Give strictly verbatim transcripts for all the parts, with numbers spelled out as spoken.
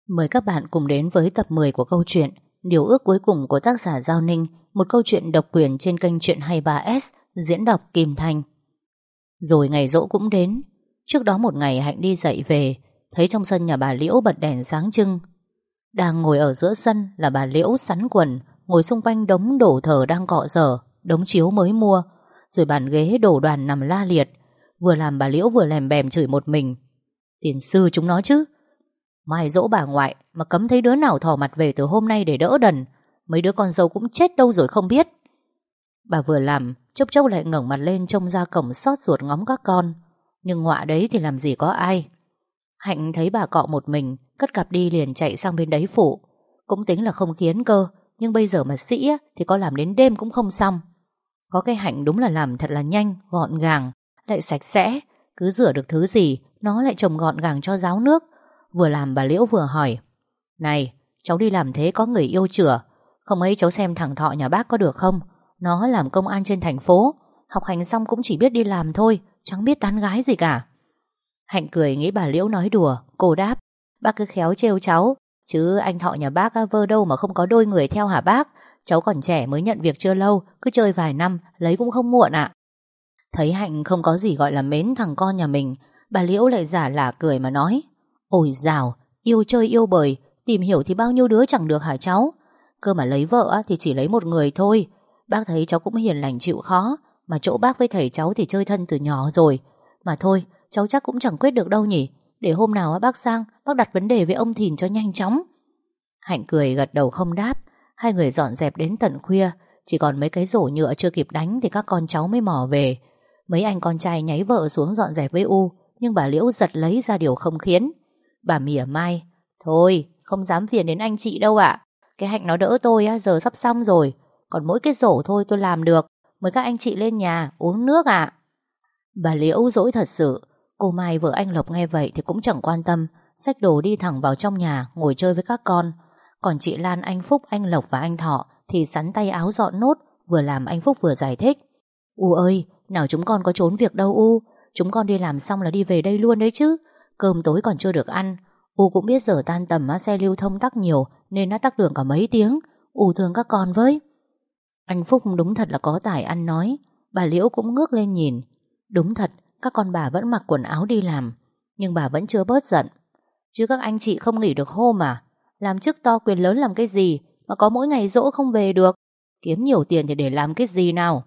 Mời các bạn cùng đến với tập mười của câu chuyện Điều ước cuối cùng của tác giả Giao Ninh, một câu chuyện độc quyền trên kênh Chuyện hai mươi ba ét, diễn đọc Kim Thanh. Rồi ngày giỗ cũng đến. Trước đó một ngày Hạnh đi dậy về, thấy trong sân nhà bà Liễu bật đèn sáng trưng. Đang ngồi ở giữa sân là bà Liễu sắn quần, ngồi xung quanh đống đổ thờ đang cọ dở, đống chiếu mới mua, rồi bàn ghế đổ đoàn nằm la liệt. Vừa làm bà Liễu vừa lèm bèm chửi một mình. Tiền sư chúng nó chứ, mai dỗ bà ngoại mà cấm thấy đứa nào thò mặt về từ hôm nay để đỡ đần. Mấy đứa con dâu cũng chết đâu rồi không biết. Bà vừa làm, chốc chốc lại ngẩng mặt lên trông ra cổng xót ruột ngóng các con. Nhưng ngọa đấy thì làm gì có ai. Hạnh thấy bà cọ một mình, cất cặp đi liền chạy sang bên đấy phụ. Cũng tính là không khiến cơ, nhưng bây giờ mà sĩ thì có làm đến đêm cũng không xong. Có cái Hạnh đúng là làm thật là nhanh, gọn gàng, lại sạch sẽ. Cứ rửa được thứ gì nó lại trồng gọn gàng cho ráo nước. Vừa làm bà Liễu vừa hỏi: Này, cháu đi làm thế có người yêu chửa? Không ấy cháu xem thằng Thọ nhà bác có được không? Nó làm công an trên thành phố, học hành xong cũng chỉ biết đi làm thôi, chẳng biết tán gái gì cả. Hạnh cười nghĩ bà Liễu nói đùa. Cô đáp: Bác cứ khéo trêu cháu, chứ anh Thọ nhà bác vơ đâu mà không có đôi người theo hả bác? Cháu còn trẻ mới nhận việc chưa lâu, cứ chơi vài năm lấy cũng không muộn ạ. Thấy Hạnh không có gì gọi là mến thằng con nhà mình, bà Liễu lại giả lả cười mà nói: Ôi dào, yêu chơi yêu bời, tìm hiểu thì bao nhiêu đứa chẳng được hả cháu? Cơ mà lấy vợ thì chỉ lấy một người thôi. Bác thấy cháu cũng hiền lành chịu khó, mà chỗ bác với thầy cháu thì chơi thân từ nhỏ rồi. Mà thôi, cháu chắc cũng chẳng quyết được đâu nhỉ. Để hôm nào bác sang, bác đặt vấn đề với ông Thìn cho nhanh chóng. Hạnh cười gật đầu không đáp. Hai người dọn dẹp đến tận khuya. Chỉ còn mấy cái rổ nhựa chưa kịp đánh thì các con cháu mới mò về. Mấy anh con trai nháy vợ xuống dọn dẹp với U, nhưng bà Liễu giật lấy ra điều không khiến. Bà mỉa mai: Thôi, không dám phiền đến anh chị đâu ạ. Cái Hạnh nó đỡ tôi á, giờ sắp xong rồi. Còn mỗi cái rổ thôi tôi làm được. Mời các anh chị lên nhà uống nước ạ. Bà Liễu dỗi thật sự. Cô Mai vợ anh Lộc nghe vậy thì cũng chẳng quan tâm, xách đồ đi thẳng vào trong nhà ngồi chơi với các con. Còn chị Lan, anh Phúc, anh Lộc và anh Thọ thì sắn tay áo dọn nốt. Vừa làm anh Phúc vừa giải thích: U ơi, nào chúng con có trốn việc đâu U. Chúng con đi làm xong là đi về đây luôn đấy chứ. Cơm tối còn chưa được ăn. U cũng biết giờ tan tầm á, xe lưu thông tắc nhiều nên nó tắc đường cả mấy tiếng. U thương các con với. Anh Phúc đúng thật là có tài ăn nói. Bà Liễu cũng ngước lên nhìn. Đúng thật, các con bà vẫn mặc quần áo đi làm, nhưng bà vẫn chưa bớt giận. Chứ các anh chị không nghỉ được hôm mà. Làm chức to quyền lớn làm cái gì mà có mỗi ngày dỗ không về được. Kiếm nhiều tiền thì để làm cái gì nào?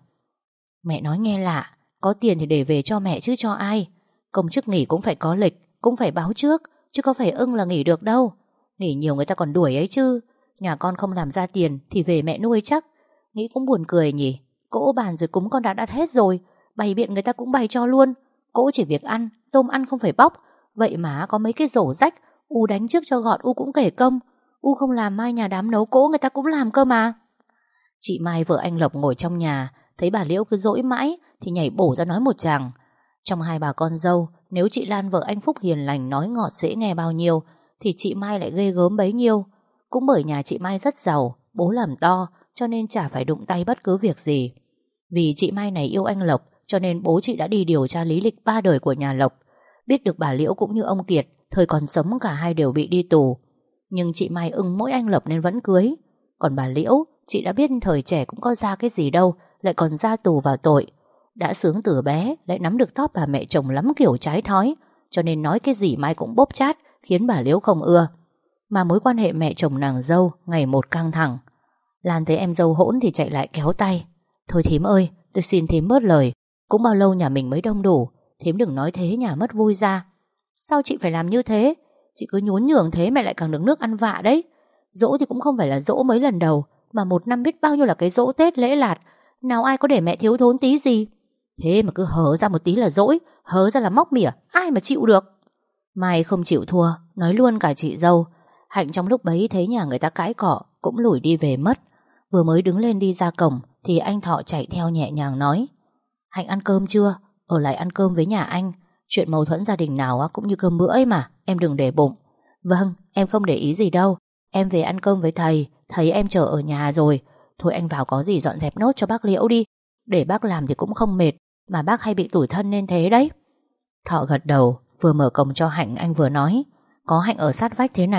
Mẹ nói nghe lạ. Có tiền thì để về cho mẹ chứ cho ai. Công chức nghỉ cũng phải có lịch, cũng phải báo trước, chứ có phải ưng là nghỉ được đâu. Nghỉ nhiều người ta còn đuổi ấy chứ. Nhà con không làm ra tiền thì về mẹ nuôi chắc. Nghĩ cũng buồn cười nhỉ. Cỗ bàn rồi cúng con đã đặt hết rồi, bày biện người ta cũng bày cho luôn. Cỗ chỉ việc ăn, tôm ăn không phải bóc. Vậy mà có mấy cái rổ rách, U đánh trước cho gọn U cũng kể công. U không làm mai nhà đám nấu cỗ người ta cũng làm cơ mà. Chị Mai vợ anh Lộc ngồi trong nhà, thấy bà Liễu cứ dỗi mãi thì nhảy bổ ra nói một tràng. Trong hai bà con dâu, nếu chị Lan vợ anh Phúc hiền lành nói ngọt dễ nghe bao nhiêu thì chị Mai lại ghê gớm bấy nhiêu. Cũng bởi nhà chị Mai rất giàu, bố làm to, cho nên chả phải đụng tay bất cứ việc gì. Vì chị Mai này yêu anh Lộc, cho nên bố chị đã đi điều tra lý lịch ba đời của nhà Lộc. Biết được bà Liễu cũng như ông Kiệt, thời còn sống cả hai đều bị đi tù. Nhưng chị Mai ưng mỗi anh Lộc nên vẫn cưới. Còn bà Liễu, chị đã biết thời trẻ cũng có ra cái gì đâu, lại còn ra tù vào tội. Đã sướng từ bé, lại nắm được thóp bà mẹ chồng lắm kiểu trái thói, cho nên nói cái gì Mai cũng bóp chát, khiến bà Liễu không ưa. Mà mối quan hệ mẹ chồng nàng dâu ngày một căng thẳng. Lan thấy em dâu hỗn thì chạy lại kéo tay: Thôi thím ơi, tôi xin thím bớt lời. Cũng bao lâu nhà mình mới đông đủ, thím đừng nói thế nhà mất vui ra. Sao chị phải làm như thế? Chị cứ nhún nhường thế mẹ lại càng đứng nước ăn vạ đấy. Dỗ thì cũng không phải là dỗ mấy lần đầu, mà một năm biết bao nhiêu là cái dỗ Tết lễ lạt. Nào ai có để mẹ thiếu thốn tí gì. Thế mà cứ hớ ra một tí là dỗi, hớ ra là móc mỉa, ai mà chịu được. Mai không chịu thua, nói luôn cả chị dâu. Hạnh trong lúc bấy thấy nhà người ta cãi cọ, cũng lủi đi về mất. Vừa mới đứng lên đi ra cổng thì anh Thọ chạy theo nhẹ nhàng nói: Hạnh ăn cơm chưa? Ở lại ăn cơm với nhà anh. Chuyện mâu thuẫn gia đình nào cũng như cơm bữa ấy mà, em đừng để bụng. Vâng, em không để ý gì đâu. Em về ăn cơm với thầy, thầy em chờ ở nhà rồi. Thôi anh vào có gì dọn dẹp nốt cho bác Liễu đi. Để bác làm thì cũng không mệt, mà bác hay bị tủi thân nên thế đấy. Thọ gật đầu, vừa mở cổng cho Hạnh anh vừa nói: Có Hạnh ở sát vách thế này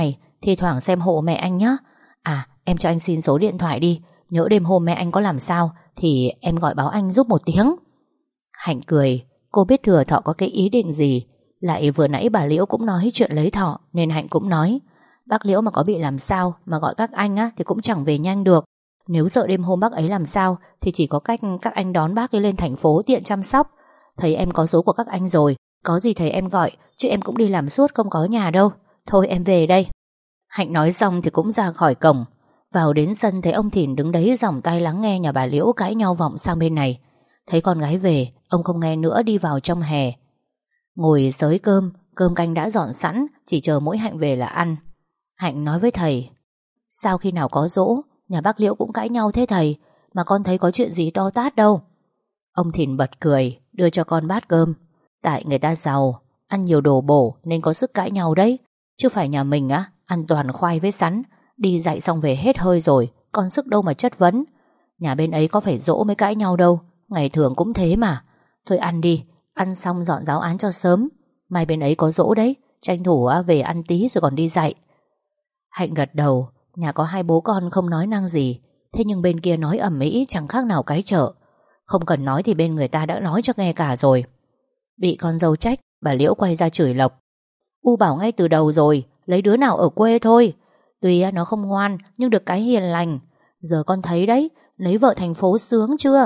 Thi thoảng xem hộ mẹ anh nhé. À em cho anh xin số điện thoại đi, nhỡ đêm hôm mẹ anh có làm sao thì em gọi báo anh giúp một tiếng. Hạnh cười. Cô biết Thừa Thọ có cái ý định gì. Lại vừa nãy bà Liễu cũng nói chuyện lấy Thọ, nên Hạnh cũng nói bác Liễu mà có bị làm sao mà gọi các anh á thì cũng chẳng về nhanh được. Nếu sợ đêm hôm bác ấy làm sao thì chỉ có cách các anh đón bác ấy lên thành phố tiện chăm sóc. Thấy em có số của các anh rồi, có gì thấy em gọi, chứ em cũng đi làm suốt không có nhà đâu. Thôi em về đây. Hạnh nói xong thì cũng ra khỏi cổng. Vào đến sân thấy ông Thìn đứng đấy giỏng tai lắng nghe nhà bà Liễu cãi nhau vọng sang bên này. Thấy con gái về, ông không nghe nữa đi vào trong hè. Ngồi xới cơm, cơm canh đã dọn sẵn, chỉ chờ mỗi Hạnh về là ăn. Hạnh nói với thầy: sao khi nào có giỗ, nhà bác Liễu cũng cãi nhau thế thầy, mà con thấy có chuyện gì to tát đâu. Ông Thìn bật cười, đưa cho con bát cơm. Tại người ta giàu, ăn nhiều đồ bổ nên có sức cãi nhau đấy. Chứ phải nhà mình á, ăn toàn khoai với sắn, đi dạy xong về hết hơi rồi, còn sức đâu mà chất vấn. Nhà bên ấy có phải giỗ mới cãi nhau đâu, ngày thường cũng thế mà. Thôi ăn đi, ăn xong dọn giáo án cho sớm, mai bên ấy có giỗ đấy, tranh thủ về ăn tí rồi còn đi dạy. Hạnh gật đầu. Nhà có hai bố con không nói năng gì, thế nhưng bên kia nói ầm ĩ chẳng khác nào cái chợ. Không cần nói thì bên người ta đã nói cho nghe cả rồi. Bị con dâu trách, bà Liễu quay ra chửi Lộc: U bảo ngay từ đầu rồi, lấy đứa nào ở quê thôi. Tuy nó không ngoan nhưng được cái hiền lành. Giờ con thấy đấy, lấy vợ thành phố sướng chưa?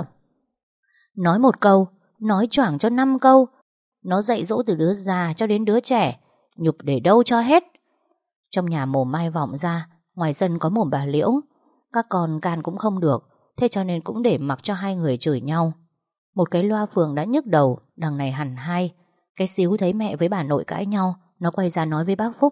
Nói một câu, nói choảng cho năm câu. Nó dạy dỗ từ đứa già cho đến đứa trẻ, nhục để đâu cho hết. Trong nhà mồm mai vọng ra, ngoài sân có mồm bà Liễu. Các con can cũng không được, thế cho nên cũng để mặc cho hai người chửi nhau. Một cái loa phường đã nhức đầu, đằng này hẳn hai. Cái xíu thấy mẹ với bà nội cãi nhau, nó quay ra nói với bác Phúc: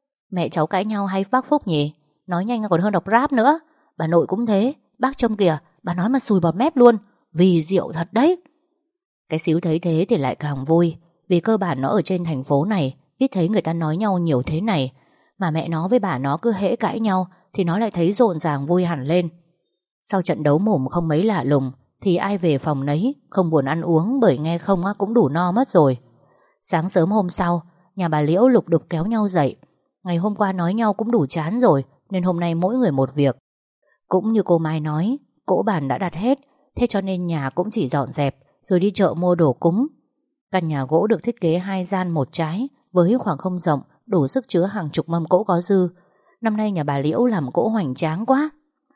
mẹ cháu cãi nhau hay bác Phúc nhỉ? Nói nhanh còn hơn đọc rap nữa. Bà nội cũng thế, bác trông kìa, bà nói mà sùi bọt mép luôn. Vì rượu thật đấy. Cái xíu thấy thế thì lại càng vui, vì cơ bản nó ở trên thành phố này, ít thấy người ta nói nhau nhiều thế này. Mà mẹ nó với bà nó cứ hễ cãi nhau thì nó lại thấy rộn ràng vui hẳn lên. Sau trận đấu mồm không mấy lạ lùng thì ai về phòng nấy, không buồn ăn uống, bởi nghe không cũng đủ no mất rồi. Sáng sớm hôm sau, nhà bà Liễu lục đục kéo nhau dậy. Ngày hôm qua nói nhau cũng đủ chán rồi, nên hôm nay mỗi người một việc. Cũng như cô Mai nói, cỗ bàn đã đặt hết, thế cho nên nhà cũng chỉ dọn dẹp rồi đi chợ mua đồ cúng. Căn nhà gỗ được thiết kế hai gian một trái, với khoảng không rộng, đủ sức chứa hàng chục mâm cỗ có dư. Năm nay nhà bà Liễu làm cỗ hoành tráng quá.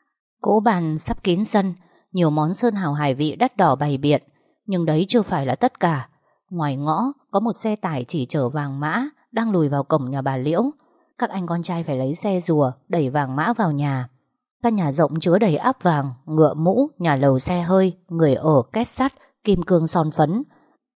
Cỗ bàn sắp kín sân, nhiều món sơn hào hải vị đắt đỏ bày biện. Nhưng đấy chưa phải là tất cả. Ngoài ngõ có một xe tải chỉ chở vàng mã đang lùi vào cổng nhà bà Liễu. Các anh con trai phải lấy xe rùa đẩy vàng mã vào nhà. Căn nhà rộng chứa đầy áp vàng, ngựa mũ, nhà lầu xe hơi, người ở, két sắt, kim cương son phấn.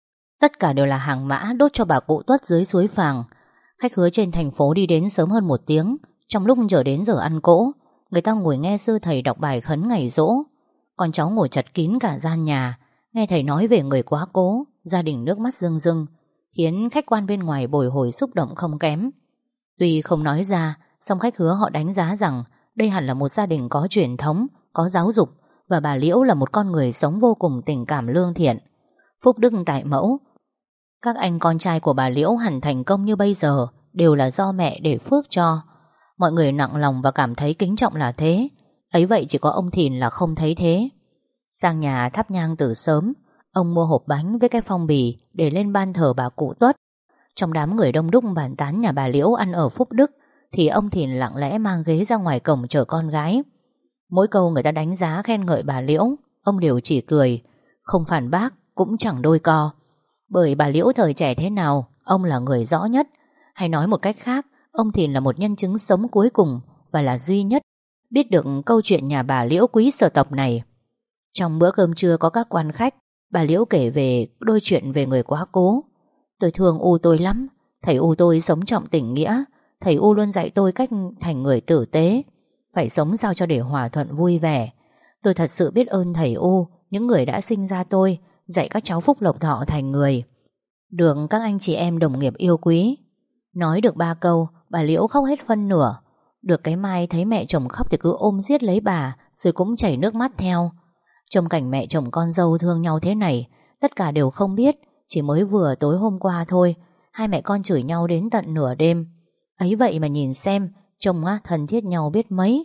Tất cả đều là hàng mã đốt cho bà cụ Tuất dưới suối Phàng. Khách hứa trên thành phố đi đến sớm hơn một tiếng. Trong lúc chờ đến giờ ăn cỗ, người ta ngồi nghe sư thầy đọc bài khấn ngày giỗ. Con cháu ngồi chật kín cả gian nhà, nghe thầy nói về người quá cố. Gia đình nước mắt rưng rưng, khiến khách quan bên ngoài bồi hồi xúc động không kém. Tuy không nói ra, song khách hứa họ đánh giá rằng đây hẳn là một gia đình có truyền thống, có giáo dục, và bà Liễu là một con người sống vô cùng tình cảm lương thiện. Phúc đức tại mẫu. Các anh con trai của bà Liễu hẳn thành công như bây giờ đều là do mẹ để phước cho. Mọi người nặng lòng và cảm thấy kính trọng là thế. Ấy vậy chỉ có ông Thìn là không thấy thế. Sang nhà thắp nhang từ sớm, ông mua hộp bánh với cái phong bì để lên ban thờ bà cụ Tuất. Trong đám người đông đúc bàn tán nhà bà Liễu ăn ở phúc đức, thì ông Thìn lặng lẽ mang ghế ra ngoài cổng chờ con gái. Mỗi câu người ta đánh giá khen ngợi bà Liễu, ông đều chỉ cười, không phản bác, cũng chẳng đôi co. Bởi bà Liễu thời trẻ thế nào, ông là người rõ nhất. Hay nói một cách khác, ông Thìn là một nhân chứng sống cuối cùng và là duy nhất biết được câu chuyện nhà bà Liễu quý sở tộc này. Trong bữa cơm trưa có các quan khách, bà Liễu kể về đôi chuyện về người quá cố. Tôi thương U tôi lắm. Thầy U tôi sống trọng tình nghĩa. Thầy U luôn dạy tôi cách thành người tử tế, phải sống sao cho để hòa thuận vui vẻ. Tôi thật sự biết ơn thầy U, những người đã sinh ra tôi, dạy các cháu phúc lộc thọ thành người, được các anh chị em đồng nghiệp yêu quý. Nói được ba câu, bà Liễu khóc hết phân nửa. Được cái Mai thấy mẹ chồng khóc thì cứ ôm giết lấy bà, rồi cũng chảy nước mắt theo. Trong cảnh mẹ chồng con dâu thương nhau thế này, tất cả đều không biết. Chỉ mới vừa tối hôm qua thôi, hai mẹ con chửi nhau đến tận nửa đêm. Ấy vậy mà nhìn xem, Trông á thân thiết nhau biết mấy.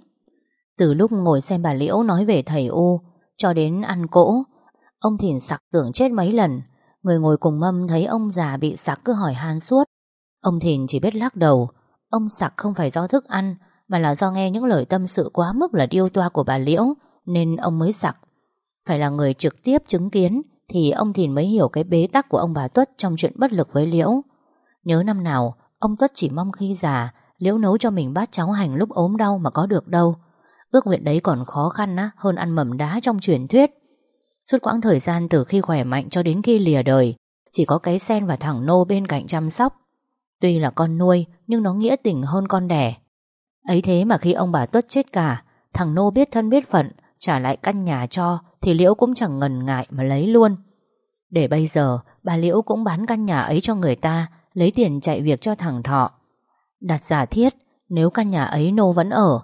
Từ lúc ngồi xem bà Liễu nói về thầy U cho đến ăn cỗ, ông Thìn sặc tưởng chết mấy lần. Người ngồi cùng mâm thấy ông già bị sặc cứ hỏi han suốt. Ông Thìn chỉ biết lắc đầu. Ông sặc không phải do thức ăn, mà là do nghe những lời tâm sự quá mức là điêu toa của bà Liễu nên ông mới sặc. Phải là người trực tiếp chứng kiến thì ông Thìn mới hiểu cái bế tắc của ông bà Tuất trong chuyện bất lực với Liễu. Nhớ năm nào ông Tuất chỉ mong khi già Liễu nấu cho mình bát cháo hành lúc ốm đau mà có được đâu. Ước nguyện đấy còn khó khăn á, hơn ăn mầm đá trong truyền thuyết. Suốt quãng thời gian từ khi khỏe mạnh cho đến khi lìa đời, chỉ có cái Sen và thằng Nô bên cạnh chăm sóc. Tuy là con nuôi nhưng nó nghĩa tình hơn con đẻ. Ấy thế mà khi ông bà Tuất chết cả, thằng Nô biết thân biết phận trả lại căn nhà cho thì Liễu cũng chẳng ngần ngại mà lấy luôn. Để bây giờ bà Liễu cũng bán căn nhà ấy cho người ta, lấy tiền chạy việc cho thằng Thọ. Đặt giả thiết nếu căn nhà ấy Nô vẫn ở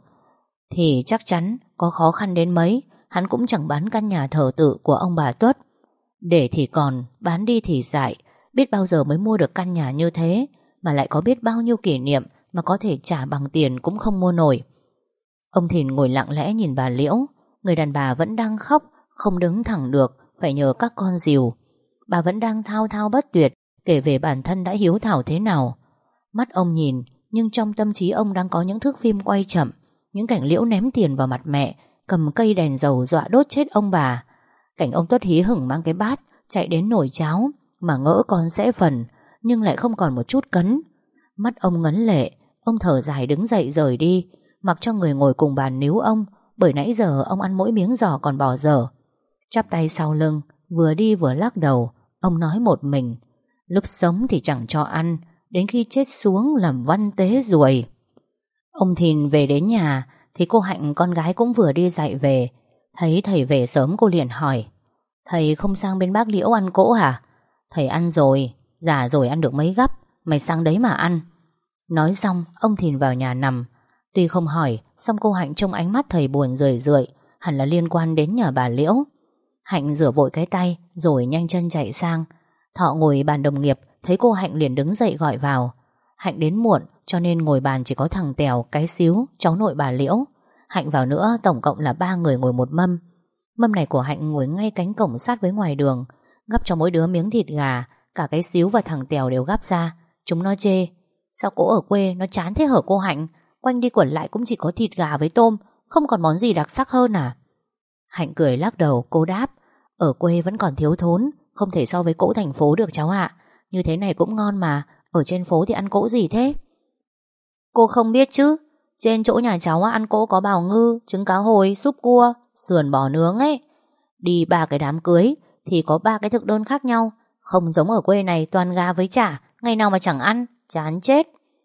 thì chắc chắn có khó khăn đến mấy hắn cũng chẳng bán căn nhà thờ tự của ông bà Tuất. Để thì còn, bán đi thì dại. Biết bao giờ mới mua được căn nhà như thế, mà lại có biết bao nhiêu kỷ niệm mà có thể trả bằng tiền cũng không mua nổi. Ông Thìn ngồi lặng lẽ nhìn bà Liễu. Người đàn bà vẫn đang khóc, không đứng thẳng được, phải nhờ các con dìu. Bà vẫn đang thao thao bất tuyệt kể về bản thân đã hiếu thảo thế nào. Mắt ông nhìn, nhưng trong tâm trí ông đang có những thước phim quay chậm, những cảnh Liễu ném tiền vào mặt mẹ, cầm cây đèn dầu dọa đốt chết ông bà. Cảnh ông Tuất hí hửng mang cái bát chạy đến nồi cháo mà ngỡ con sẽ phần, nhưng lại không còn một chút cấn. Mắt ông ngấn lệ. Ông thở dài đứng dậy rời đi, mặc cho người ngồi cùng bàn níu ông, bởi nãy giờ ông ăn mỗi miếng giò còn bỏ dở. Chắp tay sau lưng, vừa đi vừa lắc đầu. Ông nói một mình: lúc sống thì chẳng cho ăn, đến khi chết xuống làm văn tế ruồi. Ông Thìn về đến nhà thì cô Hạnh con gái cũng vừa đi dạy về. Thấy thầy về sớm cô liền hỏi: thầy không sang bên bác Liễu ăn cỗ hả? Thầy ăn rồi, già rồi ăn được mấy gắp, mày sang đấy mà ăn. Nói xong ông Thìn vào nhà nằm. Tuy không hỏi, song cô Hạnh trông ánh mắt thầy buồn rười rượi, hẳn là liên quan đến nhà bà Liễu. Hạnh rửa vội cái tay rồi nhanh chân chạy sang. Thọ ngồi bàn đồng nghiệp thấy cô Hạnh liền đứng dậy gọi vào. Hạnh đến muộn cho nên ngồi bàn chỉ có thằng Tèo, cái Xíu, cháu nội bà Liễu. Hạnh vào nữa tổng cộng là ba người ngồi một mâm. Mâm này của Hạnh ngồi ngay cánh cổng sát với ngoài đường, gắp cho mỗi đứa miếng thịt gà. Cả cái Xíu và thằng Tèo đều gắp ra. Chúng nó chê: sao cỗ ở quê nó chán thế hở cô Hạnh? Quanh đi quẩn lại cũng chỉ có thịt gà với tôm, không còn món gì đặc sắc hơn à? Hạnh cười lắc đầu, cô đáp: ở quê vẫn còn thiếu thốn, không thể so với cỗ thành phố được cháu ạ. Như thế này cũng ngon mà, ở trên phố thì ăn cỗ gì thế? Cô không biết chứ, trên chỗ nhà cháu ăn cỗ có bào ngư, trứng cá hồi, súp cua, sườn bò nướng ấy. Đi ba cái đám cưới thì có ba cái thực đơn khác nhau, không giống ở quê này toàn gà với chả, ngày nào mà chẳng ăn, chán chết.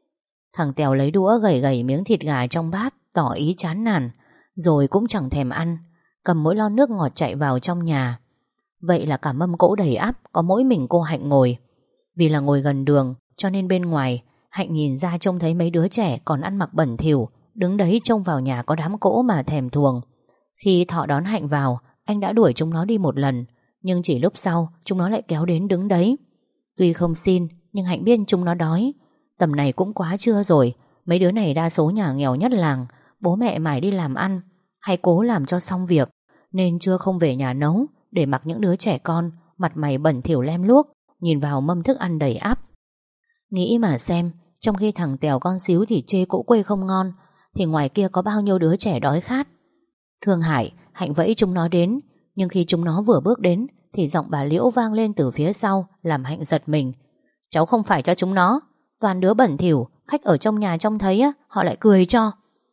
Thằng Tèo lấy đũa gẩy gẩy miếng thịt gà trong bát, tỏ ý chán nản, rồi cũng chẳng thèm ăn, cầm mỗi lon nước ngọt chạy vào trong nhà. Vậy là cả mâm cỗ đầy ắp, có mỗi mình cô Hạnh ngồi. Vì là ngồi gần đường cho nên bên ngoài Hạnh nhìn ra trông thấy mấy đứa trẻ còn ăn mặc bẩn thỉu đứng đấy trông vào nhà có đám cỗ mà thèm thuồng. Khi Thọ đón Hạnh vào, anh đã đuổi chúng nó đi một lần, nhưng chỉ lúc sau chúng nó lại kéo đến đứng đấy. Tuy không xin, nhưng Hạnh biết chúng nó đói. Tầm này cũng quá trưa rồi, mấy đứa này đa số nhà nghèo nhất làng, bố mẹ mải đi làm ăn hay cố làm cho xong việc, nên trưa không về nhà nấu, để mặc những đứa trẻ con mặt mày bẩn thỉu lem luốc nhìn vào mâm thức ăn đầy ắp. Nghĩ mà xem, trong khi thằng Tèo con Xíu thì chê cỗ quê không ngon, thì ngoài kia có bao nhiêu đứa trẻ đói khát. Thương hại, Hạnh vẫy chúng nó đến, nhưng khi chúng nó vừa bước đến thì giọng bà Liễu vang lên từ phía sau, làm Hạnh giật mình. Cháu không phải cho chúng nó, toàn đứa bẩn thỉu, khách ở trong nhà trông thấy á, họ lại cười cho.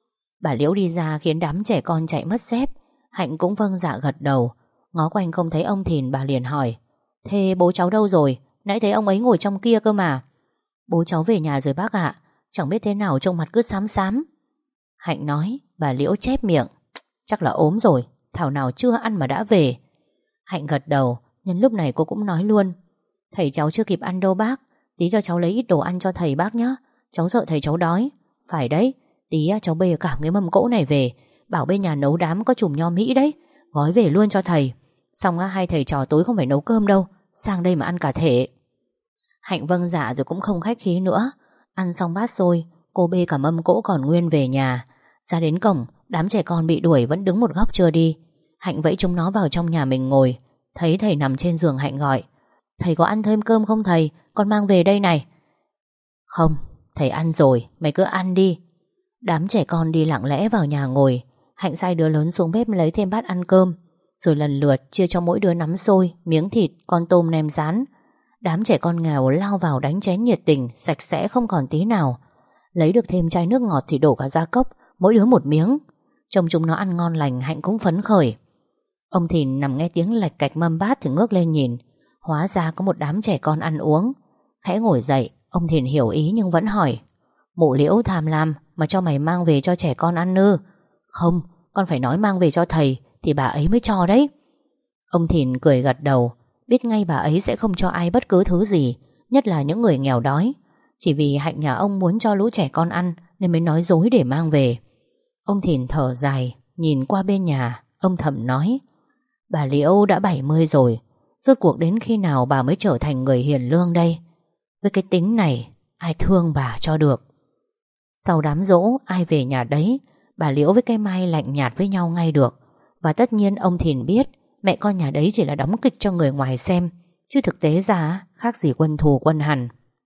Bà Liễu đi ra khiến đám trẻ con chạy mất dép. Hạnh cũng vâng dạ gật đầu. Ngó quanh không thấy ông Thìn, bà liền hỏi: thế bố cháu đâu rồi? Nãy thấy ông ấy ngồi trong kia cơ mà. Bố cháu về nhà rồi bác ạ. Chẳng biết thế nào trông mặt cứ xám xám. Hạnh nói. Bà Liễu chép miệng: chắc là ốm rồi, thảo nào chưa ăn mà đã về. Hạnh gật đầu. Nhân lúc này cô cũng nói luôn: thầy cháu chưa kịp ăn đâu bác, tí cho cháu lấy ít đồ ăn cho thầy bác nhé. Cháu sợ thầy cháu đói. Phải đấy, tí cháu bê cả cái mâm cỗ này về, bảo bên nhà nấu đám có chùm nho Mỹ đấy, gói về luôn cho thầy. Xong á, hai thầy trò tối không phải nấu cơm đâu, sang đây mà ăn cả thể. Hạnh vâng dạ rồi cũng không khách khí nữa. Ăn xong bát xôi, cô bê cả mâm cỗ còn nguyên về nhà. Ra đến cổng, đám trẻ con bị đuổi vẫn đứng một góc chưa đi. Hạnh vẫy chúng nó vào trong nhà mình ngồi. Thấy thầy nằm trên giường, Hạnh gọi: "Thầy có ăn thêm cơm không thầy? Con mang về đây này." "Không, thầy ăn rồi, mày cứ ăn đi." Đám trẻ con đi lặng lẽ vào nhà ngồi. Hạnh sai đứa lớn xuống bếp lấy thêm bát ăn cơm, rồi lần lượt chia cho mỗi đứa nắm xôi, miếng thịt, con tôm nem rán. Đám trẻ con nghèo lao vào đánh chén nhiệt tình, sạch sẽ không còn tí nào. Lấy được thêm chai nước ngọt thì đổ cả ra cốc, mỗi đứa một miếng. Trông chúng nó ăn ngon lành, Hạnh cũng phấn khởi. Ông Thìn nằm nghe tiếng lạch cạch mâm bát thì ngước lên nhìn. Hóa ra có một đám trẻ con ăn uống. Khẽ ngồi dậy, ông Thìn hiểu ý nhưng vẫn hỏi: "Mụ Liễu tham lam mà cho mày mang về cho trẻ con ăn ư?" "Không, con phải nói mang về cho thầy thì bà ấy mới cho đấy." Ông Thìn cười gật đầu, biết ngay bà ấy sẽ không cho ai bất cứ thứ gì, nhất là những người nghèo đói. Chỉ vì Hạnh nhà ông muốn cho lũ trẻ con ăn nên mới nói dối để mang về. Ông Thìn thở dài, nhìn qua bên nhà. Ông thầm nói: "Bà Liễu đã bảy mươi rồi, rốt cuộc đến khi nào bà mới trở thành người hiền lương đây? Với cái tính này, ai thương bà cho được." Sau đám giỗ, ai về nhà đấy, bà Liễu với cái Mai lạnh nhạt với nhau ngay được. Và tất nhiên ông Thìn biết mẹ con nhà đấy chỉ là đóng kịch cho người ngoài xem, chứ thực tế ra khác gì quân thù quân hằn.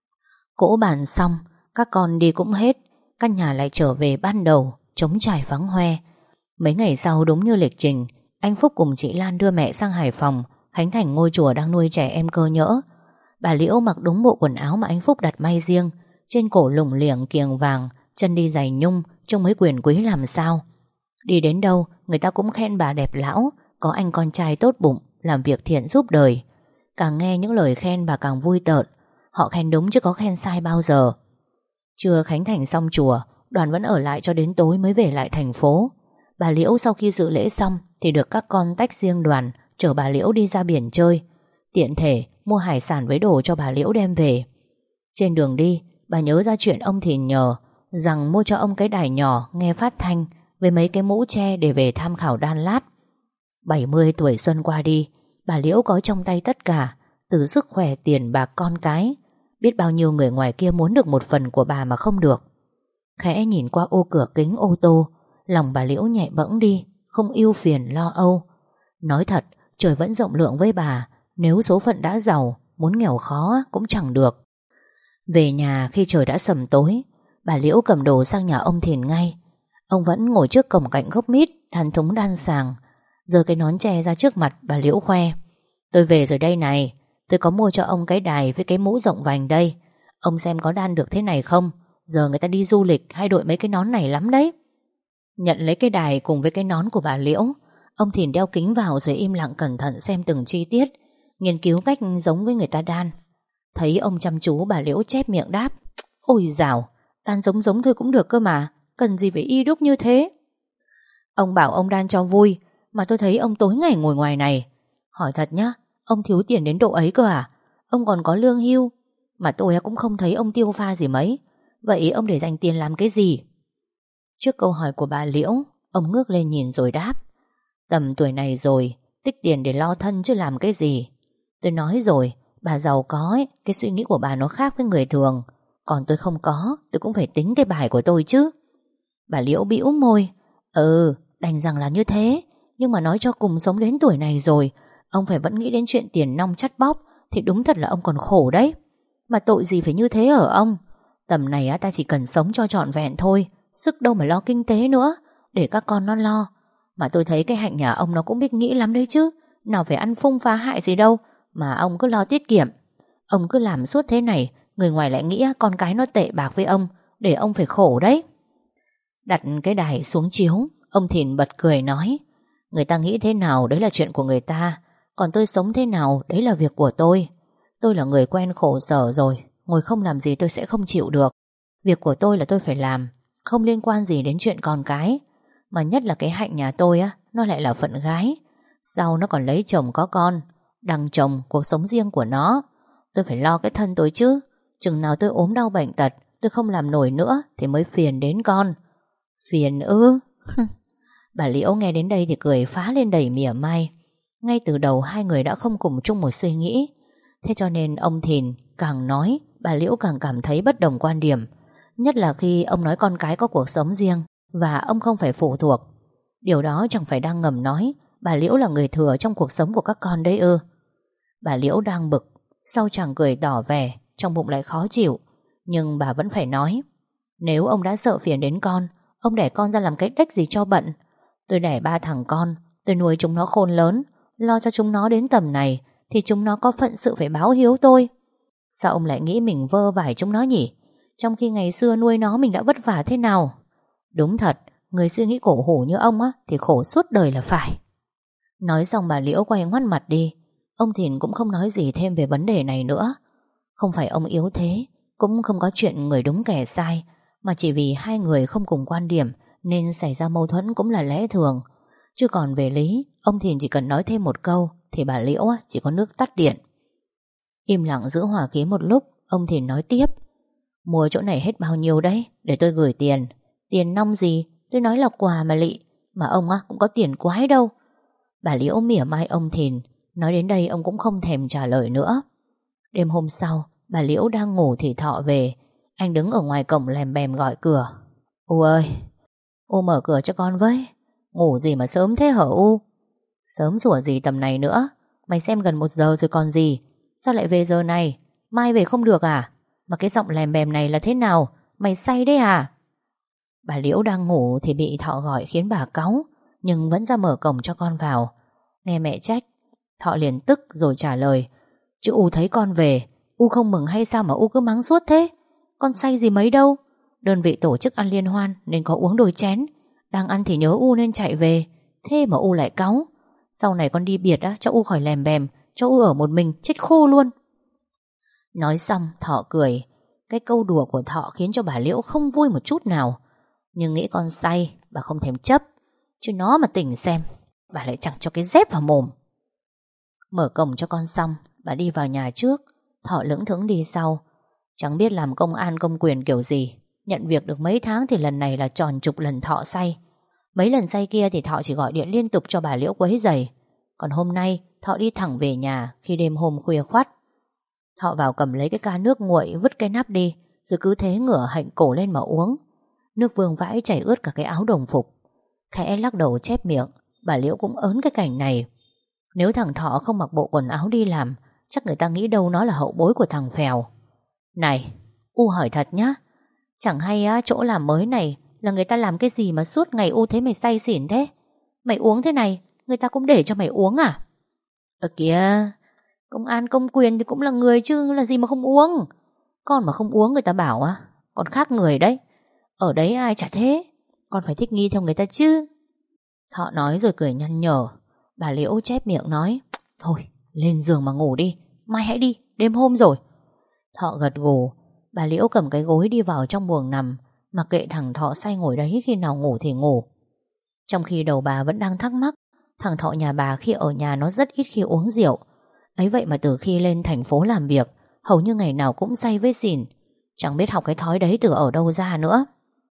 Cỗ bàn xong, các con đi cũng hết, căn nhà lại trở về ban đầu, trống trải vắng hoe. Mấy ngày sau đúng như lịch trình, anh Phúc cùng chị Lan đưa mẹ sang Hải Phòng khánh thành ngôi chùa đang nuôi trẻ em cơ nhỡ. Bà Liễu mặc đúng bộ quần áo mà anh Phúc đặt may riêng, trên cổ lủng liệng kiềng vàng, chân đi giày nhung, trông mấy quyền quý làm sao. Đi đến đâu người ta cũng khen bà đẹp lão, có anh con trai tốt bụng, làm việc thiện giúp đời. Càng nghe những lời khen bà càng vui tợn. Họ khen đúng chứ có khen sai bao giờ. Trưa khánh thành xong chùa, đoàn vẫn ở lại cho đến tối mới về lại thành phố. Bà Liễu sau khi dự lễ xong thì được các con tách riêng đoàn, chở bà Liễu đi ra biển chơi. Tiện thể mua hải sản với đồ cho bà Liễu đem về. Trên đường đi, bà nhớ ra chuyện ông Thìn nhờ rằng mua cho ông cái đài nhỏ nghe phát thanh với mấy cái mũ tre để về tham khảo đan lát. bảy mươi tuổi xuân qua đi, bà Liễu có trong tay tất cả, từ sức khỏe, tiền bạc, con cái. Biết bao nhiêu người ngoài kia muốn được một phần của bà mà không được. Khẽ nhìn qua ô cửa kính ô tô, lòng bà Liễu nhẹ bẫng đi, không ưu phiền lo âu. Nói thật, trời vẫn rộng lượng với bà. Nếu số phận đã giàu, muốn nghèo khó cũng chẳng được. Về nhà khi trời đã sầm tối, bà Liễu cầm đồ sang nhà ông Thìn ngay. Ông vẫn ngồi trước cổng cạnh gốc mít, thàn thúng đan sàng. Giơ cái nón tre ra trước mặt, bà Liễu khoe: "Tôi về rồi đây này. Tôi có mua cho ông cái đài với cái mũ rộng vành đây. Ông xem có đan được thế này không? Giờ người ta đi du lịch hay đội mấy cái nón này lắm đấy." Nhận lấy cái đài cùng với cái nón của bà Liễu, ông Thìn đeo kính vào rồi im lặng cẩn thận xem từng chi tiết, nghiên cứu cách giống với người ta đan. Thấy ông chăm chú, bà Liễu chép miệng đáp: "Ôi dào, đan giống giống thôi cũng được cơ mà, cần gì phải y đúc như thế." "Ông bảo ông đan cho vui, mà tôi thấy ông tối ngày ngồi ngoài này. Hỏi thật nhá, ông thiếu tiền đến độ ấy cơ à? Ông còn có lương hưu, mà tôi cũng không thấy ông tiêu pha gì mấy. Vậy ông để dành tiền làm cái gì?" Trước câu hỏi của bà Liễu, ông ngước lên nhìn rồi đáp: "Tầm tuổi này rồi, tích tiền để lo thân chứ làm cái gì. Tôi nói rồi, bà giàu có ấy, cái suy nghĩ của bà nó khác với người thường. Còn tôi không có, tôi cũng phải tính cái bài của tôi chứ." Bà Liễu bĩu môi: "Ừ, đành rằng là như thế. Nhưng mà nói cho cùng sống đến tuổi này rồi, ông phải vẫn nghĩ đến chuyện tiền nong chắt bóp thì đúng thật là ông còn khổ đấy. Mà tội gì phải như thế ở ông? Tầm này á, ta chỉ cần sống cho trọn vẹn thôi, sức đâu mà lo kinh tế nữa, để các con nó lo. Mà tôi thấy cái Hạnh nhà ông nó cũng biết nghĩ lắm đấy chứ, nào phải ăn phung phá hại gì đâu, mà ông cứ lo tiết kiệm. Ông cứ làm suốt thế này, người ngoài lại nghĩ con cái nó tệ bạc với ông, để ông phải khổ đấy." Đặt cái đài xuống chiếu, ông Thìn bật cười nói: "Người ta nghĩ thế nào đấy là chuyện của người ta, còn tôi sống thế nào đấy là việc của tôi. Tôi là người quen khổ sở rồi, ngồi không làm gì tôi sẽ không chịu được. Việc của tôi là tôi phải làm, không liên quan gì đến chuyện con cái. Mà nhất là cái Hạnh nhà tôi á, nó lại là phận gái. Sau nó còn lấy chồng có con, đằng chồng cuộc sống riêng của nó. Tôi phải lo cái thân tôi chứ. Chừng nào tôi ốm đau bệnh tật, tôi không làm nổi nữa thì mới phiền đến con." "Phiền ư?" Bà Liễu nghe đến đây thì cười phá lên đầy mỉa mai. Ngay từ đầu hai người đã không cùng chung một suy nghĩ. Thế cho nên ông Thìn càng nói, bà Liễu càng cảm thấy bất đồng quan điểm. nhất là khi ông nói con cái có cuộc sống riêng và ông không phải phụ thuộc. Điều đó chẳng phải đang ngầm nói bà Liễu là người thừa trong cuộc sống của các con đấy ư? Bà Liễu đang bực, sau chàng cười tỏ vẻ, trong bụng lại khó chịu, nhưng bà vẫn phải nói. Nếu ông đã sợ phiền đến con, ông đẻ con ra làm cái đếch gì cho bận. Tôi đẻ ba thằng con, tôi nuôi chúng nó khôn lớn, lo cho chúng nó đến tầm này, thì chúng nó có phận sự phải báo hiếu tôi. Sao ông lại nghĩ mình vơ vải chúng nó nhỉ? Trong khi ngày xưa nuôi nó mình đã vất vả thế nào? Đúng thật, người suy nghĩ cổ hủ như ông á thì khổ suốt đời là phải. Nói xong bà Liễu quay ngoắt mặt đi. Ông Thìn cũng không nói gì thêm về vấn đề này nữa. Không phải ông yếu thế, cũng không có chuyện người đúng kẻ sai, mà chỉ vì hai người không cùng quan điểm nên xảy ra mâu thuẫn cũng là lẽ thường. Chứ còn về lý, ông Thìn chỉ cần nói thêm một câu thì bà Liễu chỉ có nước tắt điện. Im lặng giữ hòa khí một lúc, ông Thìn nói tiếp. Mua chỗ này hết bao nhiêu đấy, để tôi gửi tiền. Tiền nong gì, tôi nói là quà mà lị. Mà ông á cũng có tiền quái đâu. Bà Liễu mỉa mai ông Thìn. Nói đến đây ông cũng không thèm trả lời nữa. Đêm hôm sau, bà Liễu đang ngủ thì Thọ về. Anh đứng ở ngoài cổng lèm bèm gọi cửa. U ơi, U mở cửa cho con với. Ngủ gì mà sớm thế hả U? Sớm sủa gì tầm này nữa? Mày xem gần một giờ rồi còn gì. Sao lại về giờ này? Mai về không được à? Mà cái giọng lèm bèm này là thế nào? Mày say đấy à? Bà Liễu đang ngủ thì bị Thọ gọi khiến bà cáu, nhưng vẫn ra mở cổng cho con vào. Nghe mẹ trách, Thọ liền tức rồi trả lời. Chứ U thấy con về, U không mừng hay sao mà U cứ mắng suốt thế? Con say gì mấy đâu. Đơn vị tổ chức ăn liên hoan nên có uống đôi chén. Đang ăn thì nhớ U nên chạy về. Thế mà U lại cáu. Sau này con đi biệt á, cho U khỏi lèm bèm, cho U ở một mình chết khô luôn. Nói xong Thọ cười. Cái câu đùa của Thọ khiến cho bà Liễu không vui một chút nào. Nhưng nghĩ con say, bà không thèm chấp. Chứ nó mà tỉnh xem, bà lại chẳng cho cái dép vào mồm. Mở cổng cho con xong, bà đi vào nhà trước. Thọ lững thững đi sau. Chẳng biết làm công an công quyền kiểu gì. Nhận việc được mấy tháng thì lần này là tròn chục lần Thọ say. Mấy lần say kia thì Thọ chỉ gọi điện liên tục cho bà Liễu quấy rầy. Còn hôm nay Thọ đi thẳng về nhà khi đêm hôm khuya khoắt. Thọ vào cầm lấy cái ca nước nguội, vứt cái nắp đi, rồi cứ thế ngửa hạnh cổ lên mà uống. Nước vương vãi chảy ướt cả cái áo đồng phục. Khẽ lắc đầu chép miệng. Bà Liễu cũng ớn cái cảnh này. Nếu thằng Thọ không mặc bộ quần áo đi làm, chắc người ta nghĩ đâu nó là hậu bối của thằng Phèo. Này, U hỏi thật nhá, chẳng hay á, chỗ làm mới này là người ta làm cái gì mà suốt ngày U thấy mày say xỉn thế? Mày uống thế này, người ta cũng để cho mày uống à? Ờ kìa, công an công quyền thì cũng là người chứ là gì mà không uống. Con mà không uống người ta bảo á, con khác người đấy. Ở đấy ai chả thế, con phải thích nghi theo người ta chứ. Thọ nói rồi cười nhăn nhở. Bà Liễu chép miệng nói, thôi lên giường mà ngủ đi, mai hãy đi, đêm hôm rồi. Thọ gật gù. Bà Liễu cầm cái gối đi vào trong buồng nằm, mặc kệ thằng Thọ say ngồi đấy, khi nào ngủ thì ngủ. Trong khi đầu bà vẫn đang thắc mắc, thằng Thọ nhà bà khi ở nhà nó rất ít khi uống rượu. Ấy vậy mà từ khi lên thành phố làm việc, hầu như ngày nào cũng say với xỉn. Chẳng biết học cái thói đấy từ ở đâu ra nữa.